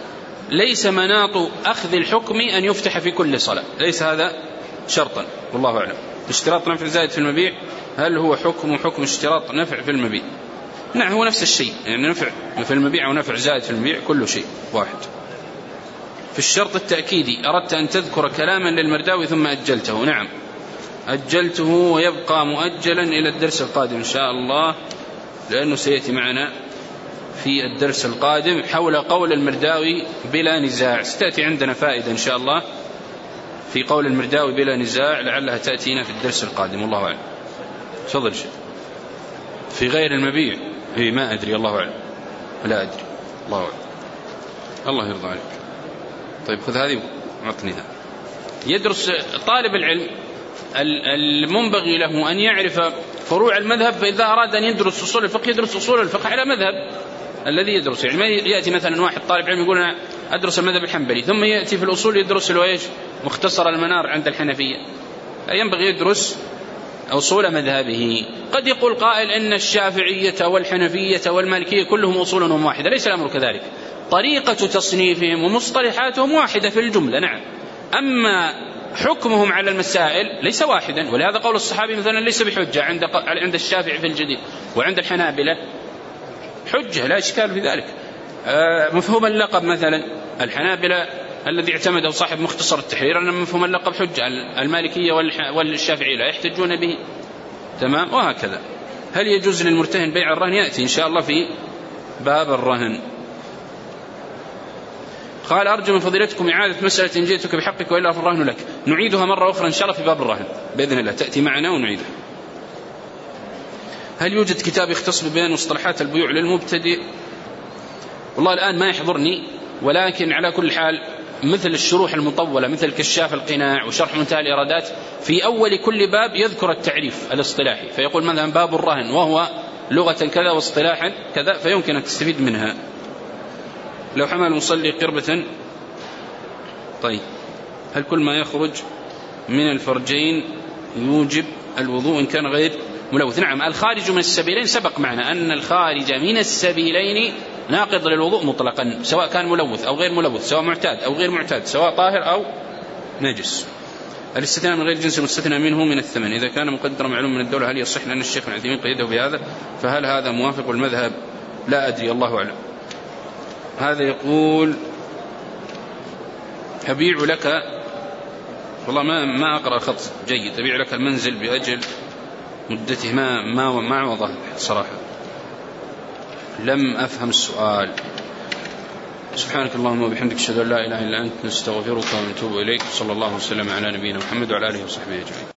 ليس مناط أخذ الحكم أن يفتح في كل صلاة، ليس هذا شرطا والله أعلم. اشتراط نفع زائد في المبيع هل هو حكم اشتراط نفع في المبيع؟ نعم هو نفس الشيء، يعني نفع في المبيع ونفع زائد في المبيع كل شيء واحد. في الشرط التأكيدي أردت أن تذكر كلاما للمرداوي ثم أجلته. نعم أجلته ويبقى مؤجلا إلى الدرس القادم إن شاء الله، لأنه سيأتي معنا في الدرس القادم حول قول المرداوي بلا نزاع. ستأتي عندنا فائدة إن شاء الله في قول المرداوي بلا نزاع، لعلها تأتينا في الدرس القادم والله أعلم. تفضل شيء في غير المبيع؟ ما أدري الله أعلم، لا أدري الله أعلم. الله يرضى عليك. طيب خذ هذه وعطنيها. يدرس طالب العلم المنبغي له أن يعرف فروع المذهب، فإذا أراد أن يدرس أصول الفقه يدرس أصول الفقه على مذهب الذي يدرس. يعني ما يأتي مثلا واحد طالب علم يقول أنا أدرس المذهب الحنبلي ثم يأتي في الأصول يدرس له إيش مختصر المنار عند الحنفية. ينبغي يدرس أصول مذهبه. قد يقول قائل إن الشافعية والحنفية والمالكية كلهم أصولهم واحدة، ليس الأمر كذلك. طريقة تصنيفهم ومصطلحاتهم واحدة في الجملة نعم، أما حكمهم على المسائل ليس واحدا. ولهذا قول الصحابي مثلا ليس بحجة عند الشافعي في الجديد، وعند الحنابلة حجة لا إشكال في ذلك. مفهوم اللقب مثلا الحنابلة الذي اعتمده صاحب مختصر التحرير أن مفهوم اللقب حجة، المالكية والشافعية لا يحتجون به. تمام. وهكذا. هل يجوز للمرتهن بيع الرهن؟ يأتي إن شاء الله في باب الرهن. قال أرجو من فضيلتكم إعادة مسألة إن جئتك بحقك وإلا فالرهن لك. نعيدها مرة أخرى إن شاء الله في باب الرهن بإذن الله، تأتي معنا ونعيدها. هل يوجد كتاب يختص ببيان مصطلحات البيوع للمبتدئ؟ والله الآن ما يحضرني، ولكن على كل حال مثل الشروح المطولة مثل كشاف القناع وشرح منتهى الإرادات في أول كل باب يذكر التعريف الاصطلاحي، فيقول مثلا باب الرهن وهو لغة كذا واصطلاحا كذا، فيمكن أن تستفيد منها. لو حمل المصلي قربة، طيب هل كل ما يخرج من الفرجين يوجب الوضوء إن كان غير ملوث؟ نعم الخارج من السبيلين سبق معنا أن الخارج من السبيلين ناقض للوضوء مطلقا، سواء كان ملوث أو غير ملوث، سواء معتاد أو غير معتاد، سواء طاهر أو نجس. الاستثناء من غير جنس المستثنى منه من الثمن إذا كان مقدرا معلوم من الدولة هل يصح؟ لأن الشيخ ابن عثيمين قيده بهذا، فهل هذا موافق المذهب؟ لا أدري الله أعلم. هذا يقول أبيع لك، والله ما أقرأ خط جيد، أبيع لك المنزل بأجل مدته ما وضح صراحة، لم أفهم السؤال. سبحانك اللهم وبحمدك أشهد أن لا إله إلا أنت نستغفرك ونتوب إليك. صلى الله وسلم على نبينا محمد وعلى آله وصحبه أجمعين.